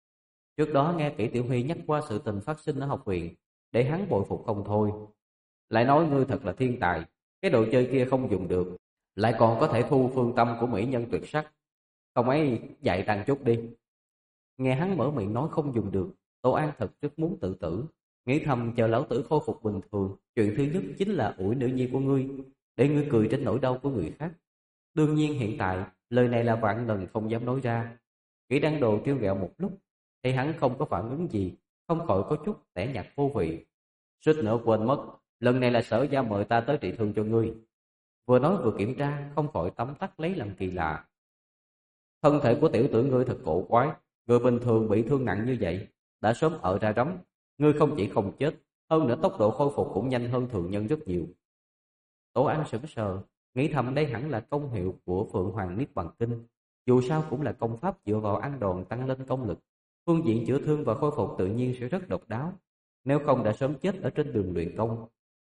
Trước đó nghe Kỷ Tiểu Huy nhắc qua sự tình phát sinh ở học viện, để hắn bội phục không thôi. Lại nói ngươi thật là thiên tài, cái đồ chơi kia không dùng được, lại còn có thể thu phương tâm của mỹ nhân tuyệt sắc. Không ấy dạy tăng chút đi. Nghe hắn mở miệng nói không dùng được, Tô An thật rất muốn tự tử, nghĩ thầm chờ lão tử khôi phục bình thường, chuyện thứ nhất chính là ủi nữ nhi của ngươi, để ngươi cười trên nỗi đau của người khác. Đương nhiên hiện tại, lời này là vạn lần không dám nói ra. Kỷ Đăng Đồ trêu ghẹo một lúc, thì hắn không có phản ứng gì, không khỏi có chút tẻ nhạt vô vị. Suýt nữa quên mất, lần này là Sở gia mời ta tới trị thương cho ngươi. Vừa nói vừa kiểm tra, không khỏi tấm tắc lấy làm kỳ lạ. Thân thể của tiểu tử ngươi thật cổ quái, người bình thường bị thương nặng như vậy, đã sớm ở ra rắm. Ngươi không chỉ không chết, hơn nữa tốc độ khôi phục cũng nhanh hơn thường nhân rất nhiều. Tổ An sững sờ, nghĩ thầm đây hẳn là công hiệu của Phượng Hoàng Niết Bàn Kinh. Dù sao cũng là công pháp dựa vào ăn đòn tăng lên công lực, phương diện chữa thương và khôi phục tự nhiên sẽ rất độc đáo, nếu không đã sớm chết ở trên đường luyện công.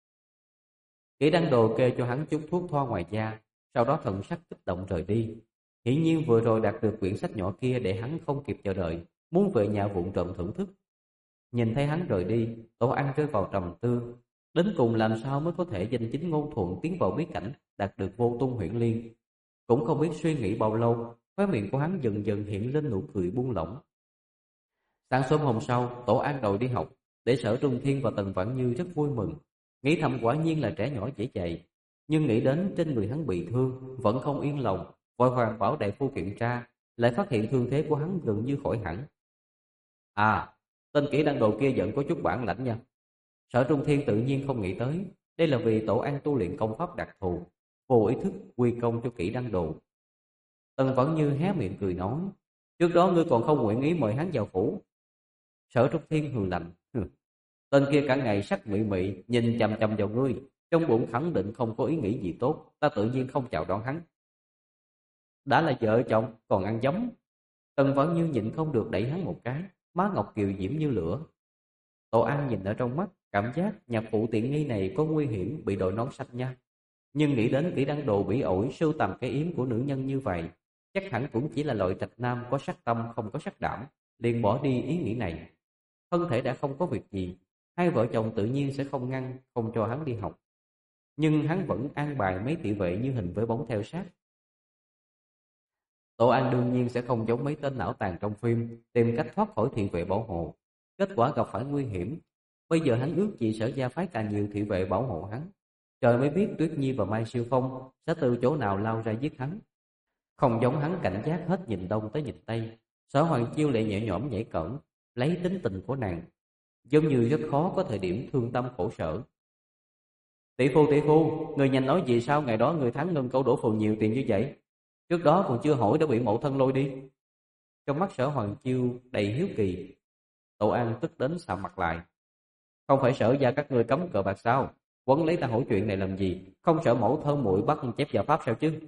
Kỷ Đăng Đồ kê cho hắn chút thuốc thoa ngoài da, sau đó thần sắc kích động rời đi. Hiển nhiên vừa rồi đạt được quyển sách nhỏ kia để hắn không kịp chờ đợi, muốn về nhà vụng trộm thưởng thức. Nhìn thấy hắn rời đi, Tổ An rơi vào trầm tư, đến cùng làm sao mới có thể danh chính ngôn thuận tiến vào bí cảnh, đạt được vô tung huyễn liên. Cũng không biết suy nghĩ bao lâu, khóe miệng của hắn dần dần hiện lên nụ cười buông lỏng. Sáng sớm hôm sau, Tổ An đội đi học, để Sở Trung Thiên và Tần Vãn Như rất vui mừng, nghĩ thầm quả nhiên là trẻ nhỏ dễ dạy. Nhưng nghĩ đến trên người hắn bị thương, vẫn không yên lòng, vội vàng bảo đại phu kiểm tra, lại phát hiện thương thế của hắn gần như khỏi hẳn. À, tên Kỷ Đăng Đồ kia vẫn có chút bản lãnh nha. Sở Trung Thiên tự nhiên không nghĩ tới, đây là vì Tổ An tu luyện công pháp đặc thù, vô ý thức quy công cho Kỷ Đăng Đồ. Tần Vãn Như hé miệng cười nói, trước đó ngươi còn không nguyện ý mời hắn vào phủ. Sở Trung Thiên hừ lạnh, tên kia cả ngày sắc mị mị nhìn chằm chằm vào ngươi, trong bụng khẳng định không có ý nghĩ gì tốt, ta tự nhiên không chào đón hắn. Đã là vợ chồng còn ăn giống. Tần Vãn Như nhịn không được đẩy hắn một cái, má ngọc kiều diễm như lửa. Tổ An nhìn ở trong mắt, cảm giác nhạc phụ tiện nghi này có nguy hiểm bị đội nón xanh nha. Nhưng nghĩ đến Kỷ Đăng Đồ bị ổi sưu tầm cái yếm của nữ nhân như vậy, chắc hẳn cũng chỉ là loại trạch nam có sắc tâm không có sắc đảm, liền bỏ đi ý nghĩ này. Thân thể đã không có việc gì, hai vợ chồng tự nhiên sẽ không ngăn, không cho hắn đi học. Nhưng hắn vẫn an bài mấy thị vệ như hình với bóng theo sát. Tổ An đương nhiên sẽ không giống mấy tên não tàn trong phim, tìm cách thoát khỏi thị vệ bảo hộ. Kết quả gặp phải nguy hiểm. Bây giờ hắn ước gì Sở gia phái càng nhiều thị vệ bảo hộ hắn. Trời mới biết Tuyết Nhi và Mai Siêu Phong sẽ từ chỗ nào lao ra giết hắn. Không giống hắn cảnh giác hết nhìn đông tới nhìn tây. Sở Hoàng Chiêu lại nhẹ nhõm nhảy cẩn, lấy tính tình của nàng, giống như rất khó có thời điểm thương tâm khổ sở. Tỷ phu tỷ phu, người nhanh nói gì sao ngày đó người thắng ngân câu đổ phường nhiều tiền như vậy? Trước đó còn chưa hỏi đã bị mẫu thân lôi đi. Trong mắt Sở Hoàng Chiêu đầy hiếu kỳ. Tổ An tức đến sạm mặt lại. Không phải Sở gia các ngươi cấm cờ bạc sao? Quấn lấy ta hỏi chuyện này làm gì? Không sợ mẫu thân muội bắt chép vào pháp sao chứ?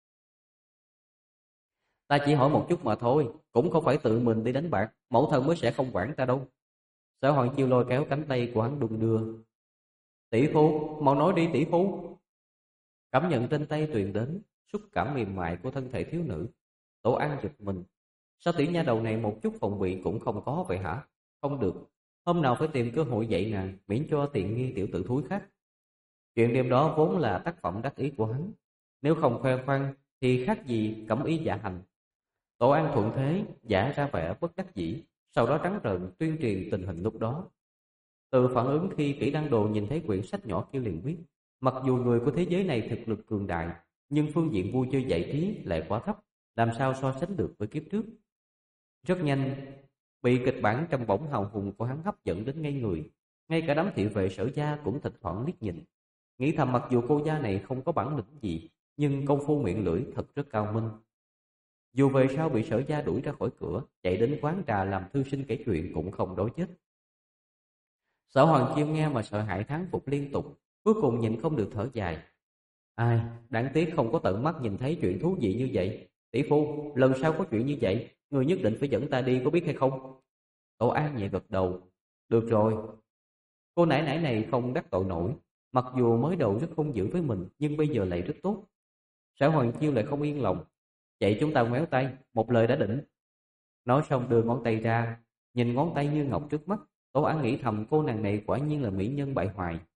Ta chỉ hỏi một chút mà thôi, cũng không phải tự mình đi đánh bạc, mẫu thân mới sẽ không quản ta đâu. Sở Hoàng Chiêu lôi kéo cánh tay của hắn đung đưa. Tỷ phu, mau nói đi tỷ phu. Cảm nhận trên tay truyền đến xúc cảm mềm mại của thân thể thiếu nữ, Tổ An giật mình. Sao tiểu nha đầu này một chút phòng bị cũng không có vậy hả? Không được, hôm nào phải tìm cơ hội dạy nàng, miễn cho tiện nghi tiểu tử thúi khác. Chuyện đêm đó vốn là tác phẩm đắc ý của hắn, nếu không khoe khoang thì khác gì cẩm ý dạ hành. Tổ An thuận thế giả ra vẻ bất đắc dĩ, sau đó trắng trợn tuyên truyền tình hình lúc đó. Từ phản ứng khi Kỷ Đăng Đồ nhìn thấy quyển sách nhỏ kia liền biết, mặc dù người của thế giới này thực lực cường đại, nhưng phương diện vui chơi giải trí lại quá thấp, làm sao so sánh được với kiếp trước. Rất nhanh, bị kịch bản trầm bổng hào hùng của hắn hấp dẫn đến ngây người, ngay cả đám thị vệ Sở gia cũng thỉnh thoảng liếc nhìn, nghĩ thầm mặc dù cô gia này không có bản lĩnh gì, nhưng công phu miệng lưỡi thật rất cao minh. Dù về sau bị Sở gia đuổi ra khỏi cửa, chạy đến quán trà làm thư sinh kể chuyện cũng không đối chết. Sở Hoàng Chiêu nghe mà sợ hãi thán phục liên tục, cuối cùng nhìn không được thở dài. Ai, đáng tiếc không có tận mắt nhìn thấy chuyện thú vị như vậy. Tỷ phu, lần sau có chuyện như vậy, người nhất định phải dẫn ta đi, có biết hay không? Tổ An nhẹ gật đầu. Được rồi. Cô nãi nãi này không đắc tội nổi, mặc dù mới đầu rất hung dữ với mình, nhưng bây giờ lại rất tốt. Sở Hoàng Chiêu lại không yên lòng. Vậy chúng ta ngoéo tay, một lời đã định. Nói xong đưa ngón tay ra, nhìn ngón tay như ngọc trước mắt, Tổ An nghĩ thầm cô nàng này quả nhiên là mỹ nhân bại hoại.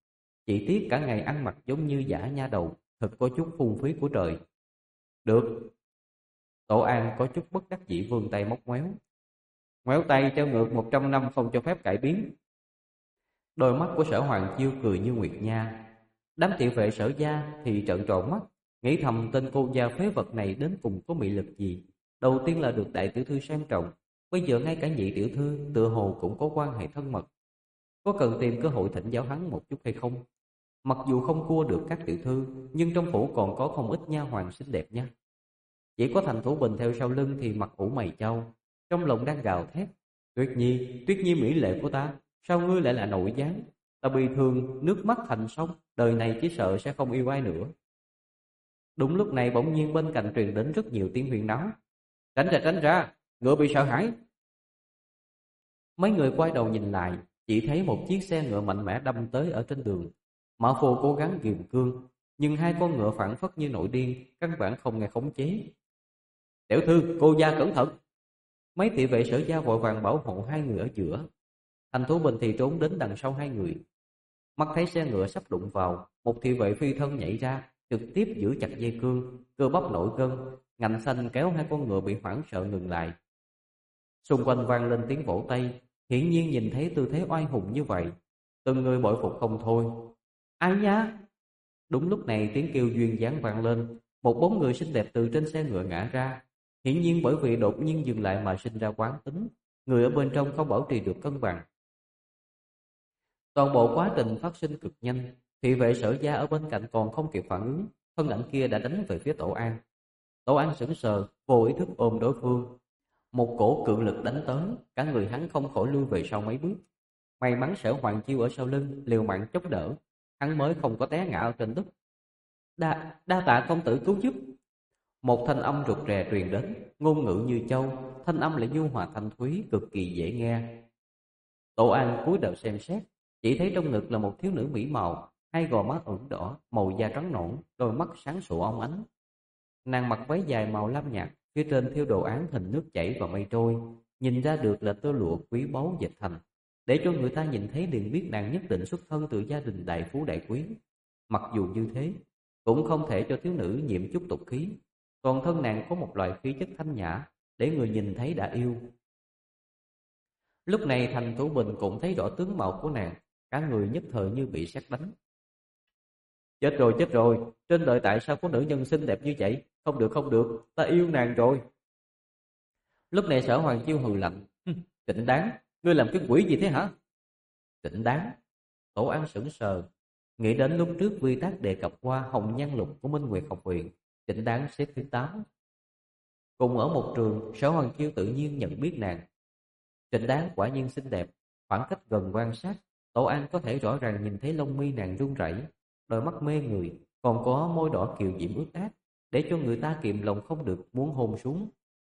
Chỉ tiếc cả ngày ăn mặc giống như dã nha đầu, thật có chút phung phí của trời. Được. Tổ An có chút bất đắc dĩ vươn tay móc ngoéo. Ngoéo tay treo ngược một trăm năm không cho phép cải biến. Đôi mắt của Sở Hoàng Chiêu cười như nguyệt nha. Đám thị vệ Sở gia thì trợn tròn mắt, nghĩ thầm tên cô gia phế vật này đến cùng có mị lực gì. Đầu tiên là được đại tiểu thư xem trọng, bây giờ ngay cả nhị tiểu thư tựa hồ cũng có quan hệ thân mật. Có cần tìm cơ hội thỉnh giáo hắn một chút hay không? Mặc dù không cua được các tiểu thư, nhưng trong phủ còn có không ít nha hoàn xinh đẹp nha. Chỉ có Thành Thủ Bình theo sau lưng thì mặt ủ mày chau, trong lòng đang gào thét. Tuyết Nhi, Tuyết Nhi mỹ lệ của ta, sao ngươi lại là nội gián? Ta bị thương, nước mắt thành sông, đời này chỉ sợ sẽ không yêu ai nữa. Đúng lúc này bỗng nhiên bên cạnh truyền đến rất nhiều tiếng huyên náo. Tránh ra, tránh ra, ngựa bị sợ hãi. Mấy người quay đầu nhìn lại, chỉ thấy một chiếc xe ngựa mạnh mẽ đâm tới ở trên đường. Mã Phu cố gắng kiềm cương, nhưng hai con ngựa phản phất như nổi điên, căn bản không nghe khống chế. Tiểu thư, cô gia cẩn thận. Mấy thị vệ Sở gia vội vàng bảo hộ hai người ở giữa. Thành Thủ Bình thì trốn đến đằng sau hai người. Mắt thấy xe ngựa sắp đụng vào, một thị vệ phi thân nhảy ra, trực tiếp giữ chặt dây cương, cơ bắp nổi gân, ngạnh xanh kéo hai con ngựa bị hoảng sợ ngừng lại. Xung quanh vang lên tiếng vỗ tay, hiển nhiên nhìn thấy tư thế oai hùng như vậy, từng người bội phục không thôi. Ai nha? Đúng lúc này tiếng kêu duyên dáng vang lên, một bóng người xinh đẹp từ trên xe ngựa ngã ra. Hiển nhiên bởi vì đột nhiên dừng lại mà sinh ra quán tính, người ở bên trong không bảo trì được cân bằng. Toàn bộ quá trình phát sinh cực nhanh, thị vệ Sở gia ở bên cạnh còn không kịp phản ứng, thân ảnh kia đã đánh về phía Tổ An. Tổ An sững sờ, vô ý thức ôm đối phương. Một cổ cự lực đánh tới, cả người hắn không khỏi lui về sau mấy bước. May mắn Sở Hoàng Chiêu ở sau lưng liều mạng chống đỡ, hắn mới không có té ngã ở trên đất. Đa, đa tạ công tử cứu giúp. Một thanh âm rụt rè truyền đến, ngôn ngữ như châu, thanh âm lại nhu hòa thanh thúy, cực kỳ dễ nghe. Tổ An cúi đầu xem xét, chỉ thấy trong ngực là một thiếu nữ mỹ mạo, hai gò má ửng đỏ, màu da trắng nõn, đôi mắt sáng sủa óng ánh. Nàng mặc váy dài màu lam nhạt, phía trên thêu đồ án hình nước chảy và mây trôi, nhìn ra được là tơ lụa quý báu dệt thành, để cho người ta nhìn thấy liền biết nàng nhất định xuất thân từ gia đình đại phú đại quý. Mặc dù như thế, cũng không thể cho thiếu nữ nhiễm chút tục khí. Toàn thân nàng có một loại khí chất thanh nhã, để người nhìn thấy đã yêu. Lúc này Thành Thủ Bình cũng thấy rõ tướng mạo của nàng, cả người nhất thời như bị sét đánh. Chết rồi, chết rồi, trên đời tại sao có nữ nhân xinh đẹp như vậy? Không được, không được, ta yêu nàng rồi. Lúc này Sở Hoàng Chiêu hừ lạnh. Trịnh Đáng, ngươi làm cái quỷ gì thế hả? Trịnh Đáng? Tổ An sững sờ, nghĩ đến lúc trước Vi Tác đề cập qua Hồng Nhan Lục của Minh Nguyệt học viện. Trịnh Đáng xếp thứ tám. Cùng ở một trường, Sở Hoàng Chiêu tự nhiên nhận biết nàng. Trịnh Đáng quả nhiên xinh đẹp, khoảng cách gần quan sát, Tổ An có thể rõ ràng nhìn thấy lông mi nàng run rẩy, đôi mắt mê người, còn có môi đỏ kiều diễm ướt át, để cho người ta kìm lòng không được muốn hôn xuống.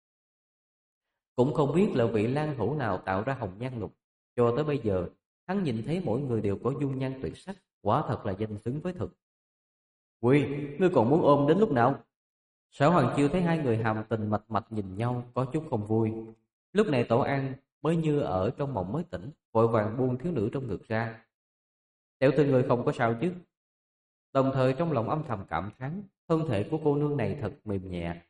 Cũng không biết là vị lang hữu nào tạo ra Hồng Nhan Lục, cho tới bây giờ, hắn nhìn thấy mỗi người đều có dung nhan tuyệt sắc, quả thật là danh xứng với thực. Quy, ngươi còn muốn ôm đến lúc nào? Sở Hoàng Chiêu thấy hai người hàm tình mạch mạch nhìn nhau, có chút không vui. Lúc này Tổ An mới như ở trong mộng mới tỉnh, vội vàng buông thiếu nữ trong ngực ra. Tiểu thư người không có sao chứ? Đồng thời trong lòng âm thầm cảm thán, thân thể của cô nương này thật mềm nhẹ.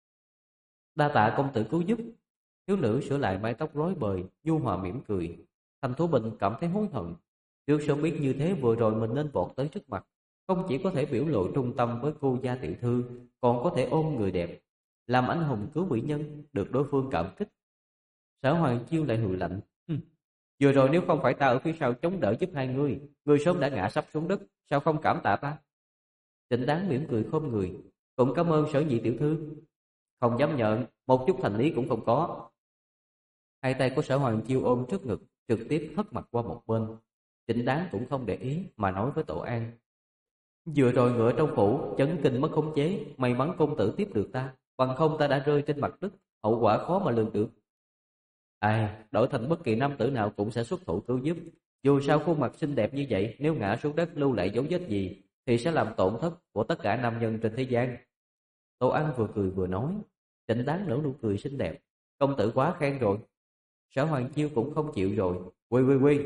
Đa tạ công tử cứu giúp. Thiếu nữ sửa lại mái tóc rối bời, nhu hòa mỉm cười. Thành Thủ Bình cảm thấy hối hận, nếu sớm biết như thế vừa rồi mình nên vọt tới trước mặt, không chỉ có thể biểu lộ trung tâm với cô gia tiểu thư, còn có thể ôm người đẹp, làm anh hùng cứu mỹ nhân, được đối phương cảm kích. Sở Hoàng Chiêu lại hừ lạnh. Vừa rồi nếu không phải ta ở phía sau chống đỡ giúp hai người, người sớm đã ngã sắp xuống đất, sao không cảm tạ ta? Trịnh Đáng mỉm cười khom người, cũng cảm ơn Sở nhị tiểu thư. Không dám nhận, một chút thành lý cũng không có. Hai tay của Sở Hoàng Chiêu ôm trước ngực, trực tiếp hất mặt qua một bên. Trịnh Đáng cũng không để ý mà nói với Tổ An. Vừa rồi ngựa trong phủ chấn kinh mất khống chế, may mắn công tử tiếp được ta, bằng không ta đã rơi trên mặt đất, hậu quả khó mà lường được. Ai, đổi thành bất kỳ nam tử nào cũng sẽ xuất thủ cứu giúp. Dù sao khuôn mặt xinh đẹp như vậy, nếu ngã xuống đất lưu lại dấu vết gì, thì sẽ làm tổn thất của tất cả nam nhân trên thế gian. Tổ An vừa cười vừa nói. Trịnh Đáng nở nụ cười xinh đẹp. Công tử quá khen rồi. Sở Hoàng Chiêu cũng không chịu rồi. Quy quy quy,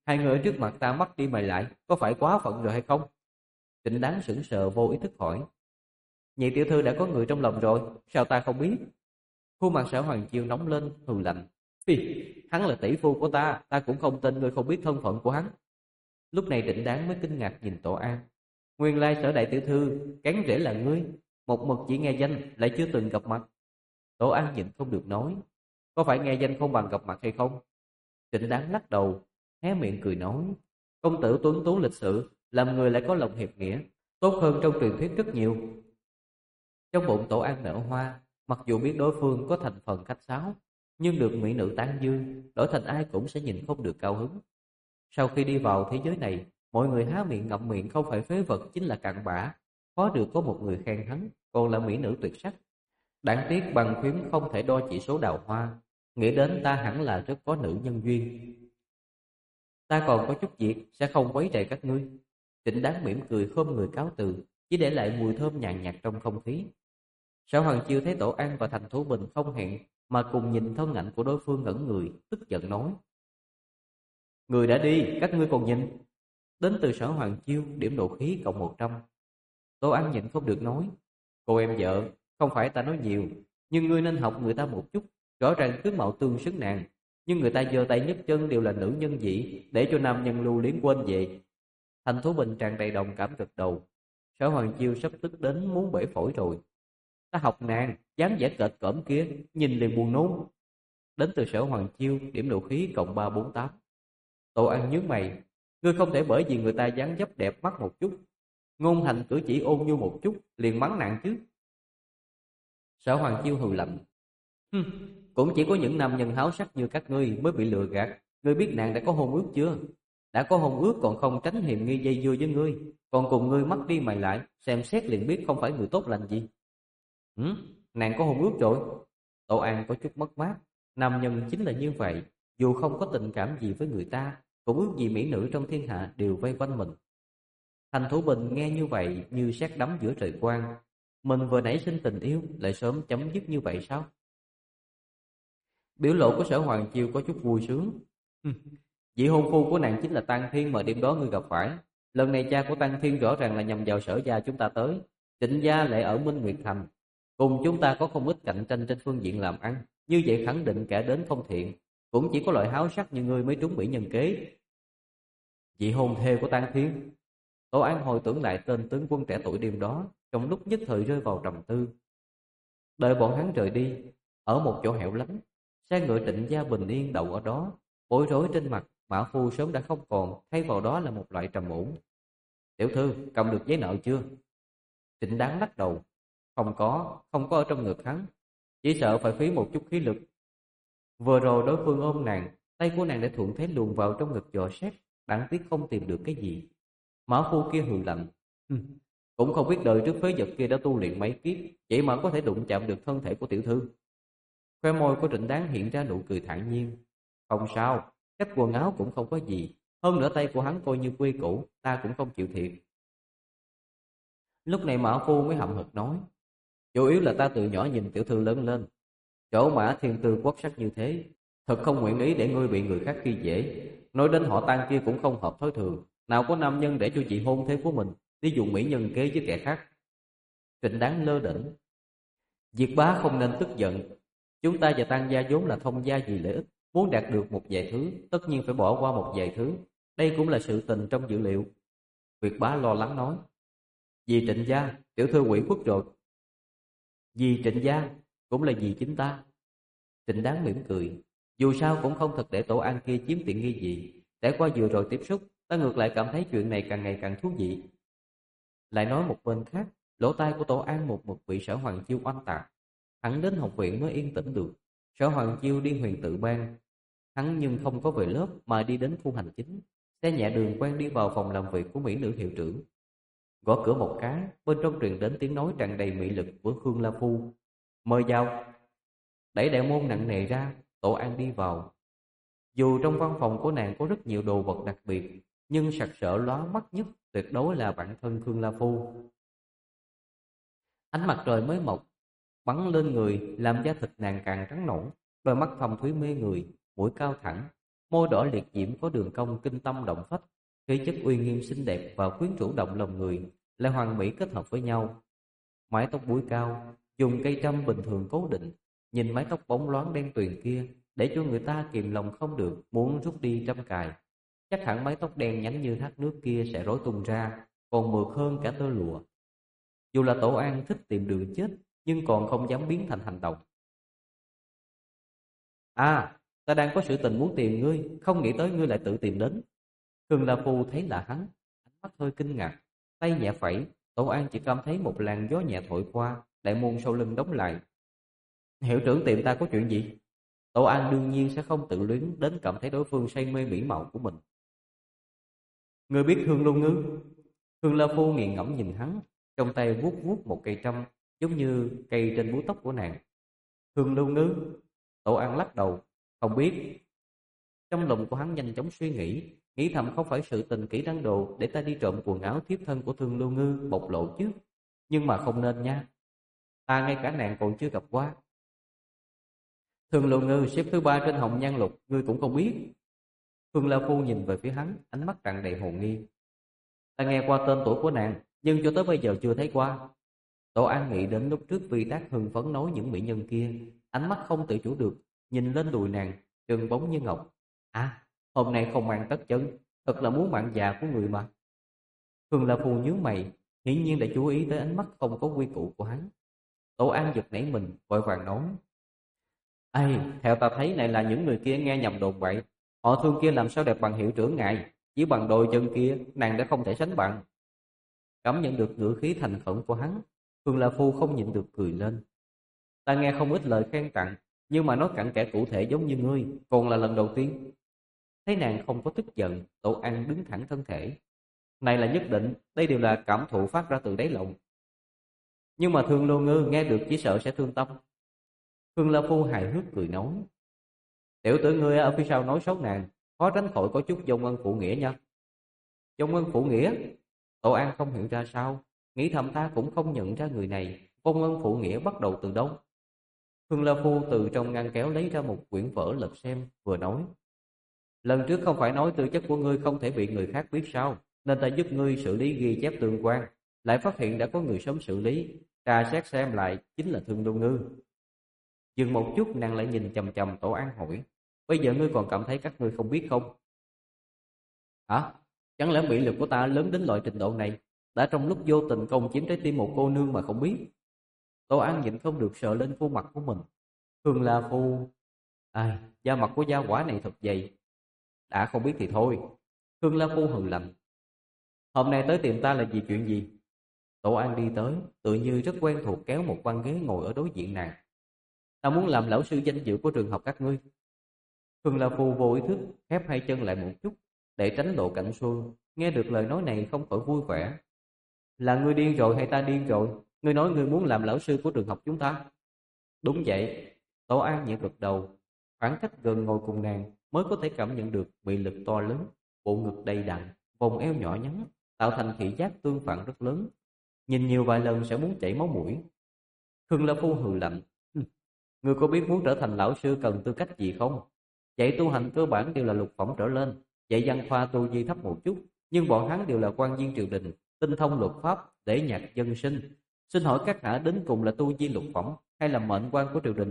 Hai người ở trước mặt ta mắt đi mày lại, có phải quá phận rồi hay không? Trịnh Đáng sững sờ vô ý thức hỏi. Nhị tiểu thư đã có người trong lòng rồi, sao ta không biết? Khuôn mặt Sở Hoàng Chiêu nóng lên, hừ lạnh. Phi, hắn là tỷ phu của ta, ta cũng không tin ngươi không biết thân phận của hắn. Lúc này Trịnh Đáng mới kinh ngạc nhìn Tổ An. Nguyên lai Sở đại tiểu thư, cán rễ là ngươi, một mực chỉ nghe danh, lại chưa từng gặp mặt. Tổ An nhịn không được nói, có phải nghe danh không bằng gặp mặt hay không? Trịnh Đáng lắc đầu, hé miệng cười nói, công tử tuấn tú lịch sự, làm người lại có lòng hiệp nghĩa, tốt hơn trong truyền thuyết rất nhiều. Trong bụng Tổ An nở hoa, mặc dù biết đối phương có thành phần khách sáo, nhưng được mỹ nữ tán dương, đổi thành ai cũng sẽ nhìn không được cao hứng. Sau khi đi vào thế giới này, mọi người há miệng ngậm miệng không phải phế vật chính là cặn bã, khó được có một người khen hắn, còn là mỹ nữ tuyệt sắc. Đáng tiếc bằng phím không thể đo chỉ số đào hoa, nghĩ đến ta hẳn là rất có nữ nhân duyên. Ta còn có chút việc, sẽ không quấy rầy các ngươi. Trịnh Đáng mỉm cười khom người cáo từ, chỉ để lại mùi thơm nhàn nhạt trong không khí. Sở Hoàng Chiêu thấy Tổ An và Thành Thủ Bình không hẹn mà cùng nhìn thân ảnh của đối phương ngẩn người, tức giận nói: Người đã đi, các ngươi còn nhìn? Đến từ Sở Hoàng Chiêu, điểm độ khí cộng một trăm. Tổ An nhịn không được nói: Cô em vợ, không phải ta nói nhiều, nhưng ngươi nên học người ta một chút. Rõ ràng tướng mạo tương xứng nàng, nhưng người ta giơ tay nhấc chân đều là nữ nhân dị, để cho nam nhân lưu luyến quên về. Thành Thủ Bình tràn đầy đồng cảm gật đầu. Sở Hoàng Chiêu sắp tức đến muốn bể phổi rồi. Ta học nàng, dáng vẻ kệch cỡm kia, nhìn liền buồn nôn. Đến từ Sở Hoàng Chiêu, điểm độ khí cộng ba bốn tám. Tổ An nhướng mày, ngươi không thể bởi vì người ta dáng dấp đẹp mắt một chút, ngôn hành cử chỉ ôn nhu một chút, liền mắng nàng chứ. Sở Hoàng Chiêu hừ lạnh, hừm, cũng chỉ có những nam nhân háo sắc như các ngươi mới bị lừa gạt. Ngươi biết nàng đã có hôn ước chưa? Đã có hôn ước còn không tránh hiềm nghi dây dưa với ngươi, còn cùng ngươi mắt đi mày lại, xem xét liền biết không phải người tốt lành gì. Ừ, nàng có hôn ước rồi. Tổ An có chút mất mát. Nam nhân chính là như vậy, dù không có tình cảm gì với người ta, cũng ước gì mỹ nữ trong thiên hạ đều vây quanh mình. Thành Thủ Bình nghe như vậy như sét đắm giữa trời quang. Mình vừa nảy sinh tình yêu lại sớm chấm dứt như vậy sao? Biểu lộ của Sở Hoàng Chiêu có chút vui sướng. Vị hôn phu của nàng chính là Tăng Thiên mà đêm đó ngươi gặp phải. Lần này cha của Tăng Thiên rõ ràng là nhằm vào Sở gia chúng ta tới. Trịnh gia lại ở Minh Nguyệt Thành, cùng chúng ta có không ít cạnh tranh trên phương diện làm ăn. Như vậy khẳng định kẻ đến không thiện, cũng chỉ có loại háo sắc như ngươi mới trúng mỹ nhân kế. Vị hôn thê của Tăng Thiên. Tổ An hồi tưởng lại tên tướng quân trẻ tuổi đêm đó, trong lúc nhất thời rơi vào trầm tư. Đợi bọn hắn rời đi, ở một chỗ hẻo lánh, xe ngựa Trịnh gia bình yên đậu ở đó. Bối rối trên mặt mã phu sớm đã không còn, thay vào đó là một loại trầm ổn. Tiểu thư, cầm được giấy nợ chưa? Trịnh Đáng lắc đầu. Không có, không có ở trong ngực hắn, chỉ sợ phải phí một chút khí lực. Vừa rồi đối phương ôm nàng, tay của nàng đã thuận thế luồn vào trong ngực dò xét, đáng tiếc không tìm được cái gì. Mã phu kia hừ lạnh, cũng không biết đời trước phế vật kia đã tu luyện mấy kiếp, vậy mà có thể đụng chạm được thân thể của tiểu thư. Khoe môi của Trịnh Đáng hiện ra nụ cười thản nhiên. Không sao, cách quần áo cũng không có gì, hơn nữa tay của hắn coi như quy củ, ta cũng không chịu thiệt. Lúc này Mã phu mới hậm hực nói, chủ yếu là ta từ nhỏ nhìn tiểu thư lớn lên, chỗ Mã thiên tư quốc sắc như thế, thật không nguyện ý để ngươi bị người khác khi dễ. Nói đến họ Tăng kia cũng không hợp thói thường, nào có nam nhân để cho chị hôn thế của mình đi dùng mỹ nhân kế với kẻ khác. Trịnh Đáng lơ đễnh, Diệt Bá không nên tức giận, chúng ta và Tăng gia vốn là thông gia vì lợi ích, muốn đạt được một vài thứ, tất nhiên phải bỏ qua một vài thứ, đây cũng là sự tình trong dự liệu. Việt Bá lo lắng nói, vì Trịnh gia, tiểu thư ủy khuất rồi. Vì Trịnh gia, cũng là vì chính ta. Trịnh Đáng mỉm cười, dù sao cũng không thật để Tổ An kia chiếm tiện nghi gì. Trải qua vừa rồi tiếp xúc, ta ngược lại cảm thấy chuyện này càng ngày càng thú vị. Lại nói một bên khác, lỗ tai của Tổ An một mực bị Sở Hoàng Chiêu oanh tạc. Hắn đến học viện mới yên tĩnh được. Sở Hoàng Chiêu đi huyền tự ban, hắn nhưng không có về lớp mà đi đến khu hành chính, xe nhẹ đường quen đi vào phòng làm việc của mỹ nữ hiệu trưởng. Gõ cửa một cái, bên trong truyền đến tiếng nói tràn đầy mị lực của Khương La Phu. Mời vào. Đẩy đại môn nặng nề ra, Tổ An đi vào. Dù trong văn phòng của nàng có rất nhiều đồ vật đặc biệt, nhưng sặc sỡ lóa mắt nhất tuyệt đối là bản thân Khương La Phu. Ánh mặt trời mới mọc bắn lên người, làm da thịt nàng càng trắng nõn, đôi mắt thâm thúy mê người, mũi cao thẳng, môi đỏ liệt diễm có đường cong kinh tâm động phách, khí chất uy nghiêm xinh đẹp và quyến rũ động lòng người lại hoàn mỹ kết hợp với nhau. Mái tóc búi cao, dùng cây trâm bình thường cố định, nhìn mái tóc bóng loáng đen tuyền kia, để cho người ta kìm lòng không được muốn rút đi trâm cài. Chắc hẳn mái tóc đen nhánh như thác nước kia sẽ rối tung ra, còn mượt hơn cả tơ lụa. Dù là Tổ An thích tìm đường chết, nhưng còn không dám biến thành hành động. À, ta đang có sự tình muốn tìm ngươi, không nghĩ tới ngươi lại tự tìm đến. Khương La Phu thấy là hắn, ánh mắt hơi kinh ngạc, tay nhẹ phẩy, Tổ An chỉ cảm thấy một làn gió nhẹ thổi qua, đại môn sau lưng đóng lại. Hiệu trưởng tìm ta có chuyện gì? Tổ An đương nhiên sẽ không tự luyến đến cảm thấy đối phương say mê mỹ mạo của mình. Ngươi biết Hương Lưu Ngư? Hương La Phu nghiền ngẫm nhìn hắn, trong tay vuốt vuốt một cây trâm, giống như cây trên búi tóc của nàng. Hương Lưu Ngư? Tổ An lắc đầu, không biết. Trong lòng của hắn nhanh chóng suy nghĩ, nghĩ thầm không phải sự tình kỹ răng đồ để ta đi trộm quần áo thiếp thân của Thương Lưu Ngư bộc lộ chứ. Nhưng mà không nên nha. Ta ngay cả nàng còn chưa gặp qua. Thương Lưu Ngư xếp thứ ba trên Hồng Nhan Lục, ngươi cũng không biết. Phương La Phu nhìn về phía hắn, ánh mắt tràn đầy hồ nghi. Ta nghe qua tên tuổi của nàng, nhưng cho tới bây giờ chưa thấy qua. Tổ An nghĩ đến lúc trước Vi Tác hưng phấn nói những mỹ nhân kia, ánh mắt không tự chủ được, nhìn lên đùi nàng, trơn bóng như ngọc. À, hôm nay không mang tất chân, thật là muốn mạng già của người mà. Phương La Phu nhíu mày, hiển nhiên đã chú ý tới ánh mắt không có quy củ của hắn. Tổ An giật nảy mình, vội vàng nói: Ây, theo ta thấy này là những người kia nghe nhầm đồn bậy. Họ Thương kia làm sao đẹp bằng hiệu trưởng ngài, chỉ bằng đôi chân kia, nàng đã không thể sánh bằng. Cảm nhận được ngữ khí thành khẩn của hắn, Phương La Phu không nhịn được cười lên. Ta nghe không ít lời khen tặng, nhưng mà nói cặn kẽ cụ thể giống như ngươi, còn là lần đầu tiên. Thấy nàng không có tức giận, Tổ An đứng thẳng thân thể. Này là nhất định, đây đều là cảm thụ phát ra từ đáy lòng. Nhưng mà Thương Lô Ngư nghe được chỉ sợ sẽ thương tâm. Phương La Phu hài hước cười nói: Tiểu tử ngươi ở phía sau nói xấu nàng, khó tránh khỏi có chút vong ân phụ nghĩa nha. Vong ân phụ nghĩa? Tổ An không hiểu ra sao, nghĩ thầm ta cũng không nhận ra người này, vong ân phụ nghĩa bắt đầu từ đâu. Phương La Phu từ trong ngăn kéo lấy ra một quyển vở lật xem, vừa nói: Lần trước không phải nói tư chất của ngươi không thể bị người khác biết sao, nên ta giúp ngươi xử lý ghi chép tương quan, lại phát hiện đã có người sớm xử lý, tra xét xem lại chính là Thương Đô Ngư. Dừng một chút, nàng lại nhìn chằm chằm Tổ An hỏi: Bây giờ ngươi còn cảm thấy các ngươi không biết không? Hả? Chẳng lẽ bị lực của ta lớn đến loại trình độ này, đã trong lúc vô tình công chiếm trái tim một cô nương mà không biết? Tổ An nhịn không được sợ lên khuôn mặt của mình. Phương La Phu, ai, da mặt của gia quả này thật dày. Đã không biết thì thôi. Phương La Phu hừ lạnh: Hôm nay tới tìm ta là vì chuyện gì? Tổ An đi tới, tự như rất quen thuộc kéo một băng ghế ngồi ở đối diện nàng. Ta muốn làm lão sư danh dự của trường học các ngươi. Phương La Phu vô ý thức khép hai chân lại một chút để tránh lộ cảnh xuân, nghe được lời nói này không khỏi vui vẻ. Là ngươi điên rồi hay ta điên rồi? Ngươi nói ngươi muốn làm lão sư của trường học chúng ta? Đúng vậy. Tổ An nhẹ gật đầu, khoảng cách gần ngồi cùng nàng mới có thể cảm nhận được mị lực to lớn, bộ ngực đầy đặn, vòng eo nhỏ nhắn, tạo thành thị giác tương phản rất lớn. Nhìn nhiều vài lần sẽ muốn chảy máu mũi. Phương La Phu hừ lạnh: Ngươi có biết muốn trở thành lão sư cần tư cách gì không? Dạy tu hành cơ bản đều là lục phẩm trở lên, dạy văn khoa tu vi thấp một chút, nhưng bọn hắn đều là quan viên triều đình, tinh thông luật pháp, để nhạc dân sinh. Xin hỏi các hạ đến cùng là tu vi lục phẩm hay là mệnh quan của triều đình?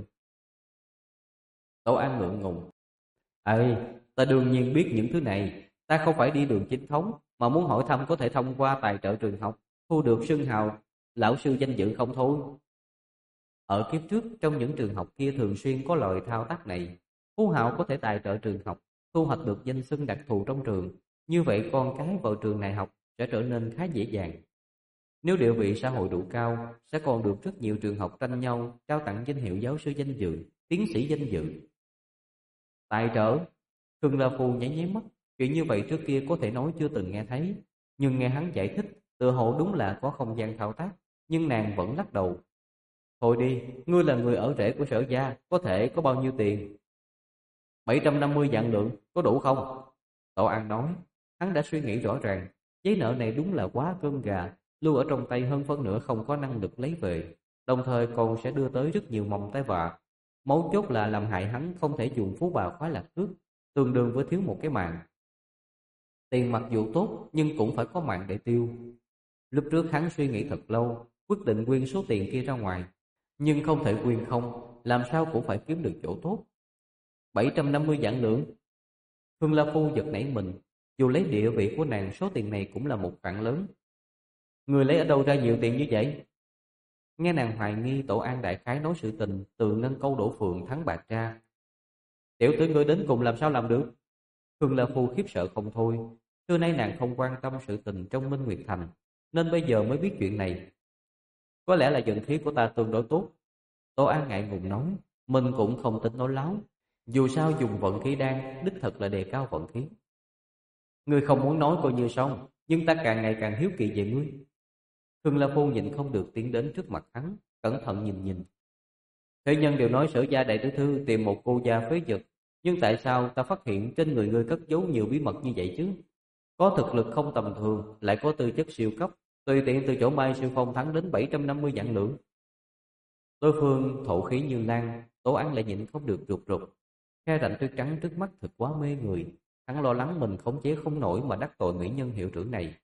Tổ An ngượng ngùng: Ê, ta đương nhiên biết những thứ này. Ta không phải đi đường chính thống, mà muốn hỏi thăm có thể thông qua tài trợ trường học, thu được xưng hào lão sư danh dự không thôi. Ở kiếp trước, trong những trường học kia thường xuyên có loại thao tác này. Phú hào có thể tài trợ trường học, thu hoạch được danh xưng đặc thù trong trường. Như vậy con cái vào trường này học sẽ trở nên khá dễ dàng. Nếu địa vị xã hội đủ cao, sẽ còn được rất nhiều trường học tranh nhau trao tặng danh hiệu giáo sư danh dự, tiến sĩ danh dự. Tài trợ? Khương La Phu nháy nháy mắt. Chuyện như vậy trước kia có thể nói chưa từng nghe thấy, nhưng nghe hắn giải thích, tựa hồ đúng là có không gian thao tác. Nhưng nàng vẫn lắc đầu: Thôi đi, ngươi là người ở rễ của Sở gia, có thể có bao nhiêu tiền? bảy trăm năm mươi vạn lượng, có đủ không? Tổ An nói. Hắn đã suy nghĩ rõ ràng, giấy nợ này đúng là quá cơm gà, lưu ở trong tay hơn phân nửa không có năng lực lấy về, đồng thời còn sẽ đưa tới rất nhiều mầm tai vạ. Mấu chốt là làm hại hắn không thể dùng phú bà khóa lạc cước, tương đương với thiếu một cái mạng. Tiền mặc dù tốt nhưng cũng phải có mạng để tiêu. Lúc trước hắn suy nghĩ thật lâu, quyết định quyên số tiền kia ra ngoài, nhưng không thể quyên không, làm sao cũng phải kiếm được chỗ tốt. bảy trăm năm mươi vạn lượng. Hương La Phu giật nảy mình, dù lấy địa vị của nàng số tiền này cũng là một khoản lớn. Người lấy ở đâu ra nhiều tiền như vậy? Nghe nàng hoài nghi, Tổ An đại khái nói sự tình từ nâng câu đổ phường thắng bạc ra. Tiểu tử ngươi đến cùng làm sao làm được? Hương La Phu khiếp sợ không thôi. Xưa nay nàng không quan tâm sự tình trong Minh Nguyệt Thành, nên bây giờ mới biết chuyện này. Có lẽ là vận khí của ta tương đối tốt. Tổ An ngại ngùng nói, mình cũng không tính nói láo. Dù sao dùng vận khí đan, đích thật là đề cao vận khí. Ngươi không muốn nói coi như xong, nhưng ta càng ngày càng hiếu kỳ về ngươi. Hương La Phu nhịn không được tiến đến trước mặt hắn, cẩn thận nhìn nhìn. Thế nhân đều nói Sở gia đại tiểu thư tìm một cô gia phế vật, nhưng tại sao ta phát hiện trên người ngươi cất giấu nhiều bí mật như vậy chứ? Có thực lực không tầm thường, lại có tư chất siêu cấp, tùy tiện từ chỗ Mai Siêu Phong thắng đến bảy trăm năm mươi vạn lượng. Đối phương thổ khí như lan, Tổ An lại nhịn không được rụt rụt. Khe rãnh tuyết trắng trước mắt thật quá mê người, hắn lo lắng mình khống chế không nổi mà đắc tội mỹ nhân hiệu trưởng này.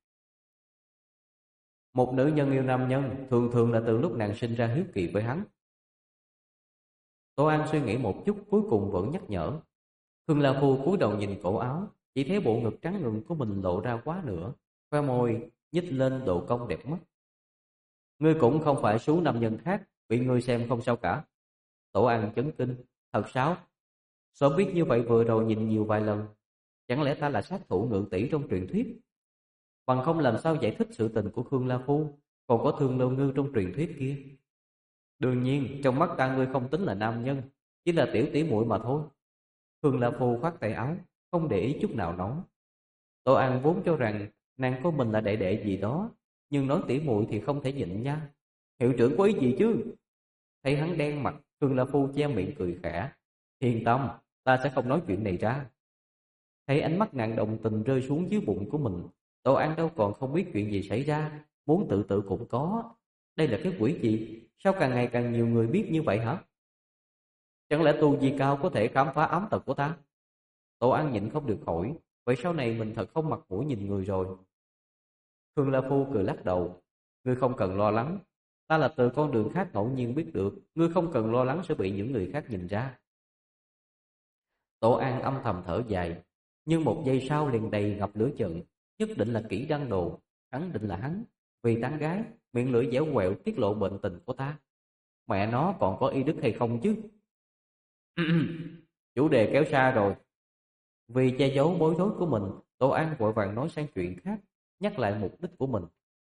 Một nữ nhân yêu nam nhân thường thường là từ lúc nàng sinh ra hiếu kỳ với hắn. Tổ An suy nghĩ một chút, cuối cùng vẫn nhắc nhở. Hương La Phu cúi đầu nhìn cổ áo, chỉ thấy bộ ngực trắng ngừng của mình lộ ra quá nữa, khoe môi nhích lên độ cong đẹp mắt. Ngươi cũng không phải số nam nhân khác, bị ngươi xem không sao cả. Tổ An chấn kinh, thật sao? Sớm biết như vậy vừa rồi nhìn nhiều vài lần, chẳng lẽ ta là sát thủ ngự tỷ trong truyền thuyết? Bằng không làm sao giải thích sự tình của Khương La Phu, còn có Thương Lâu Ngư trong truyền thuyết kia. Đương nhiên, trong mắt ta ngươi không tính là nam nhân, chỉ là tiểu tỷ muội mà thôi. Khương La Phu khoát tay áo, không để ý chút nào nói. Tổ An vốn cho rằng nàng của mình là đệ đệ gì đó, nhưng nói tỉ muội thì không thể nhịn nha. Hiệu trưởng có ý gì chứ? Thấy hắn đen mặt, Khương La Phu che miệng cười khẽ. Yên tâm, ta sẽ không nói chuyện này ra. Thấy ánh mắt nàng đồng tình rơi xuống dưới bụng của mình, Tổ An đâu còn không biết chuyện gì xảy ra, muốn tự tự cũng có. Đây là cái quỷ gì? Sao càng ngày càng nhiều người biết như vậy hả? Chẳng lẽ tu vi cao có thể khám phá ám tật của ta? Tổ An nhịn không được hỏi, vậy sau này mình thật không mặt mũi nhìn người rồi. Khương La Phu cười lắc đầu. Ngươi không cần lo lắng, ta là từ con đường khác ngẫu nhiên biết được, ngươi không cần lo lắng sẽ bị những người khác nhìn ra. Tổ An âm thầm thở dài, nhưng một giây sau liền đầy ngập lửa giận. Nhất định là kỹ đăng đồ, khẳng định là hắn, vì tán gái, miệng lưỡi dẻo quẹo tiết lộ bệnh tình của ta. Mẹ nó còn có y đức hay không chứ? Chủ đề kéo xa rồi. Vì che giấu bối rối của mình, Tổ An vội vàng nói sang chuyện khác, nhắc lại mục đích của mình.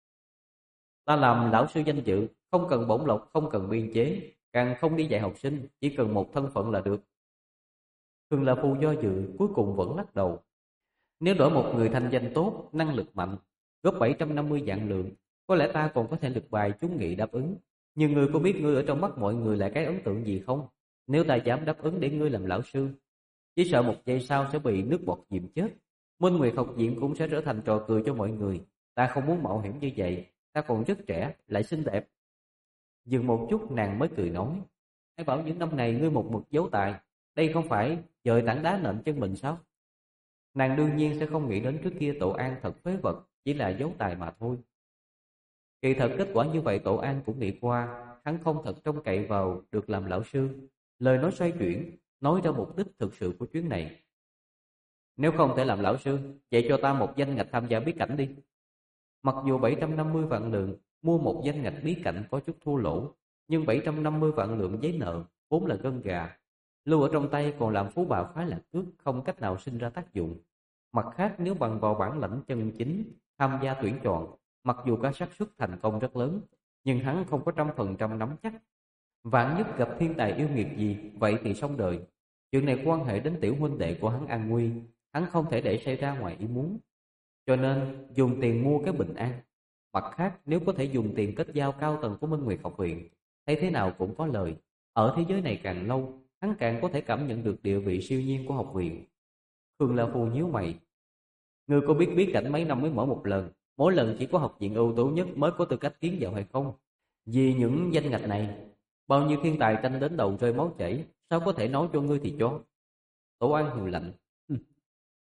Ta làm lão sư danh dự, không cần bổng lộc, không cần biên chế, càng không đi dạy học sinh, chỉ cần một thân phận là được. Khương La Phu do dự, cuối cùng vẫn lắc đầu. Nếu đổi một người thanh danh tốt, năng lực mạnh, góp bảy trăm năm mươi vạn lượng, có lẽ ta còn có thể lực bài chúng nghị đáp ứng. Nhưng ngươi có biết ngươi ở trong mắt mọi người là cái ấn tượng gì không? Nếu ta dám đáp ứng để ngươi làm lão sư, chỉ sợ một giây sau sẽ bị nước bọt dìm chết. Minh Nguyệt học viện cũng sẽ trở thành trò cười cho mọi người. Ta không muốn mạo hiểm như vậy, ta còn rất trẻ, lại xinh đẹp. Dừng một chút nàng mới cười nói, ai bảo những năm này ngươi một mực giấu tài, đây không phải dời tảng đá nện chân mình sao? Nàng đương nhiên sẽ không nghĩ đến trước kia Tổ An thật phế vật, chỉ là giấu tài mà thôi. Kỳ thật kết quả như vậy Tổ An cũng nghĩ qua, hắn không thật trông cậy vào được làm lão sư. Lời nói xoay chuyển, nói ra mục đích thực sự của chuyến này. Nếu không thể làm lão sư, vậy cho ta một danh ngạch tham gia bí cảnh đi. Mặc dù bảy trăm năm mươi vạn lượng mua một danh ngạch bí cảnh có chút thua lỗ, nhưng bảy trăm năm mươi vạn lượng giấy nợ vốn là gân gà, lưu ở trong tay còn làm phú bào phái lạc cước, không cách nào sinh ra tác dụng. Mặt khác, nếu bằng vào bản lãnh chân chính tham gia tuyển chọn, mặc dù có xác suất thành công rất lớn, nhưng hắn không có trăm phần trăm nắm chắc. Vạn nhất gặp thiên tài yêu nghiệt gì, vậy thì xong đời. Chuyện này quan hệ đến tiểu huynh đệ của hắn an nguy, hắn không thể để xảy ra ngoài ý muốn. Cho nên dùng tiền mua cái bình an. Mặt khác, nếu có thể dùng tiền kết giao cao tầng của Minh Nguyệt học viện, thấy thế nào cũng có lời. Ở thế giới này càng lâu, hắn càng có thể cảm nhận được địa vị siêu nhiên của học viện. Khương La Phu nhíu mày. Ngươi có biết bí cảnh mấy năm mới mở một lần, mỗi lần chỉ có học viện ưu tú nhất mới có tư cách tiến vào hay không? Vì những danh ngạch này, bao nhiêu thiên tài tranh đến đầu rơi máu chảy, sao có thể nói cho ngươi thì cho? Tổ An hừ lạnh,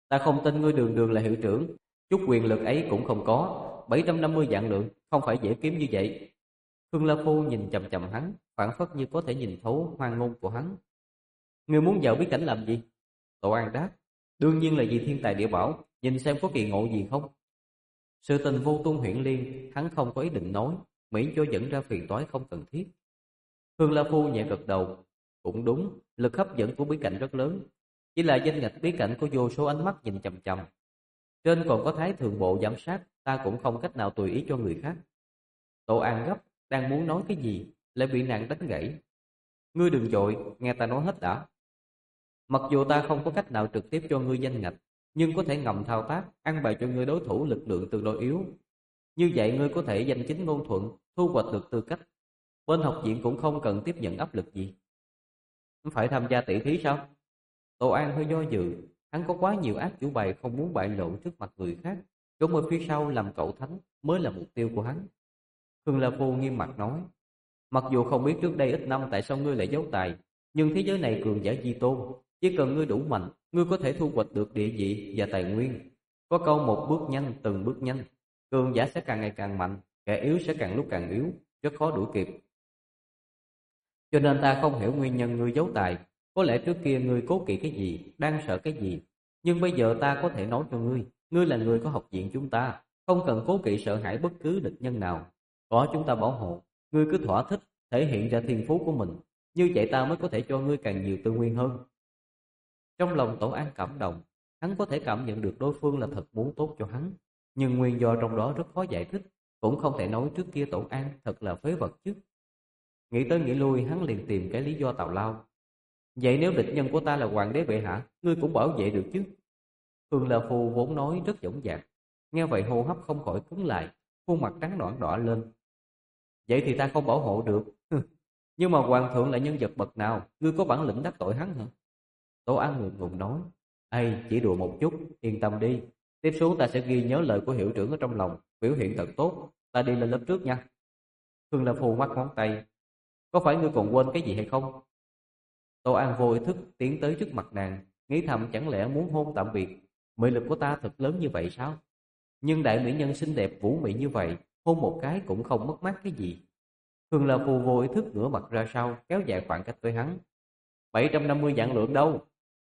Ta không tin ngươi đường đường là hiệu trưởng, chút quyền lực ấy cũng không có. Bảy trăm năm mươi vạn lượng không phải dễ kiếm như vậy. Khương La Phu nhìn chằm chằm hắn, phảng phất như có thể nhìn thấu hoang ngôn của hắn. Ngươi muốn vào bí cảnh làm gì? Tổ An đáp, đương nhiên là vì thiên tài địa bảo, nhìn xem có kỳ ngộ gì không. Sự tình vô tung huyễn liên, hắn không có ý định nói, miễn cho dẫn ra phiền toái không cần thiết. Khương La Phu nhẹ gật đầu, cũng đúng, lực hấp dẫn của bí cảnh rất lớn, chỉ là danh ngạch bí cảnh có vô số ánh mắt nhìn chằm chằm. Trên còn có thái thượng bộ giám sát, ta cũng không cách nào tùy ý cho người khác. Tổ An gấp, đang muốn nói cái gì, lại bị nàng đánh gãy. Ngươi đừng vội, nghe ta nói hết đã. Mặc dù ta không có cách nào trực tiếp cho ngươi danh ngạch, nhưng có thể ngầm thao tác, ăn bài cho ngươi đối thủ lực lượng tương đối yếu. Như vậy ngươi có thể danh chính ngôn thuận, thu hoạch được tư cách. Bên học viện cũng không cần tiếp nhận áp lực gì. Phải tham gia tỷ thí sao? Tổ An hơi do dự, hắn có quá nhiều ác chủ bài không muốn bại lộ trước mặt người khác, trốn ở phía sau làm cậu thánh mới là mục tiêu của hắn. Khương La Phu nghiêm mặt nói, mặc dù không biết trước đây ít năm tại sao ngươi lại giấu tài, nhưng thế giới này cường giả di tôn, chỉ cần ngươi đủ mạnh, ngươi có thể thu hoạch được địa vị và tài nguyên. Có câu một bước nhanh, từng bước nhanh, cường giả sẽ càng ngày càng mạnh, kẻ yếu sẽ càng lúc càng yếu, rất khó đuổi kịp. Cho nên ta không hiểu nguyên nhân ngươi giấu tài. Có lẽ trước kia ngươi cố kỵ cái gì, đang sợ cái gì, nhưng bây giờ ta có thể nói cho ngươi, ngươi là người của học viện chúng ta, không cần cố kỵ sợ hãi bất cứ địch nhân nào. Có chúng ta bảo hộ, ngươi cứ thỏa thích thể hiện ra thiên phú của mình, như vậy ta mới có thể cho ngươi càng nhiều tư nguyên hơn. Trong lòng Tổ An cảm động, hắn có thể cảm nhận được đối phương là thật muốn tốt cho hắn, nhưng nguyên do trong đó rất khó giải thích, cũng không thể nói trước kia Tổ An thật là phế vật chứ. Nghĩ tới nghĩ lui, hắn liền tìm cái lý do tào lao. Vậy nếu địch nhân của ta là hoàng đế bệ hạ, ngươi cũng bảo vệ được chứ? Khương La Phu vốn nói rất dõng dạc, nghe vậy hô hấp không khỏi cứng lại, khuôn mặt trắng nõn đỏ lên. Vậy thì ta không bảo hộ được. Nhưng mà hoàng thượng là nhân vật bậc nào, ngươi có bản lĩnh đắc tội hắn hả? Tổ An ngượng ngùng nói, ây, chỉ đùa một chút, yên tâm đi. Tiếp xuống ta sẽ ghi nhớ lời của hiệu trưởng ở trong lòng, biểu hiện thật tốt, ta đi lên lớp trước nha. Khương La Phu mắt ngón tay, có phải ngươi còn quên cái gì hay không? Tổ An vô ý thức tiến tới trước mặt nàng, nghĩ thầm chẳng lẽ muốn hôn tạm biệt. Mị lực của ta thật lớn như vậy sao? Nhưng đại mỹ nhân xinh đẹp vũ mị như vậy, hôn một cái cũng không mất mát cái gì. Khương La Phu vô ý thức ngửa mặt ra sau, kéo dài khoảng cách với hắn. bảy trăm năm mươi vạn lượng đâu?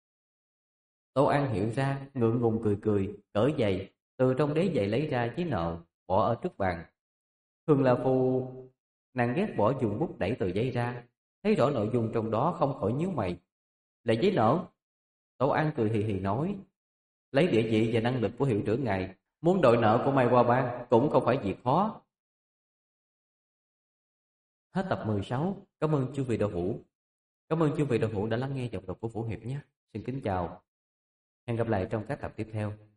Tổ An hiểu ra, ngượng ngùng cười cười, cởi giày, từ trong đế giày lấy ra giấy nợ, bỏ ở trước bàn. Khương La Phu, nàng ghét bỏ dùng bút đẩy tờ giấy ra, thấy rõ nội dung trong đó không khỏi nhíu mày. Là giấy nợ? Tổ An cười hì hì nói, lấy địa vị và năng lực của hiệu trưởng ngài, muốn đội nợ của Mai Hoa Bang cũng không phải việc khó. Hết tập mười sáu. Cảm ơn chương vị đạo hữu. Cảm ơn chương vị đạo hữu đã lắng nghe giọng đọc của Vũ Hiệp nhé. Xin kính chào. Hẹn gặp lại trong các tập tiếp theo.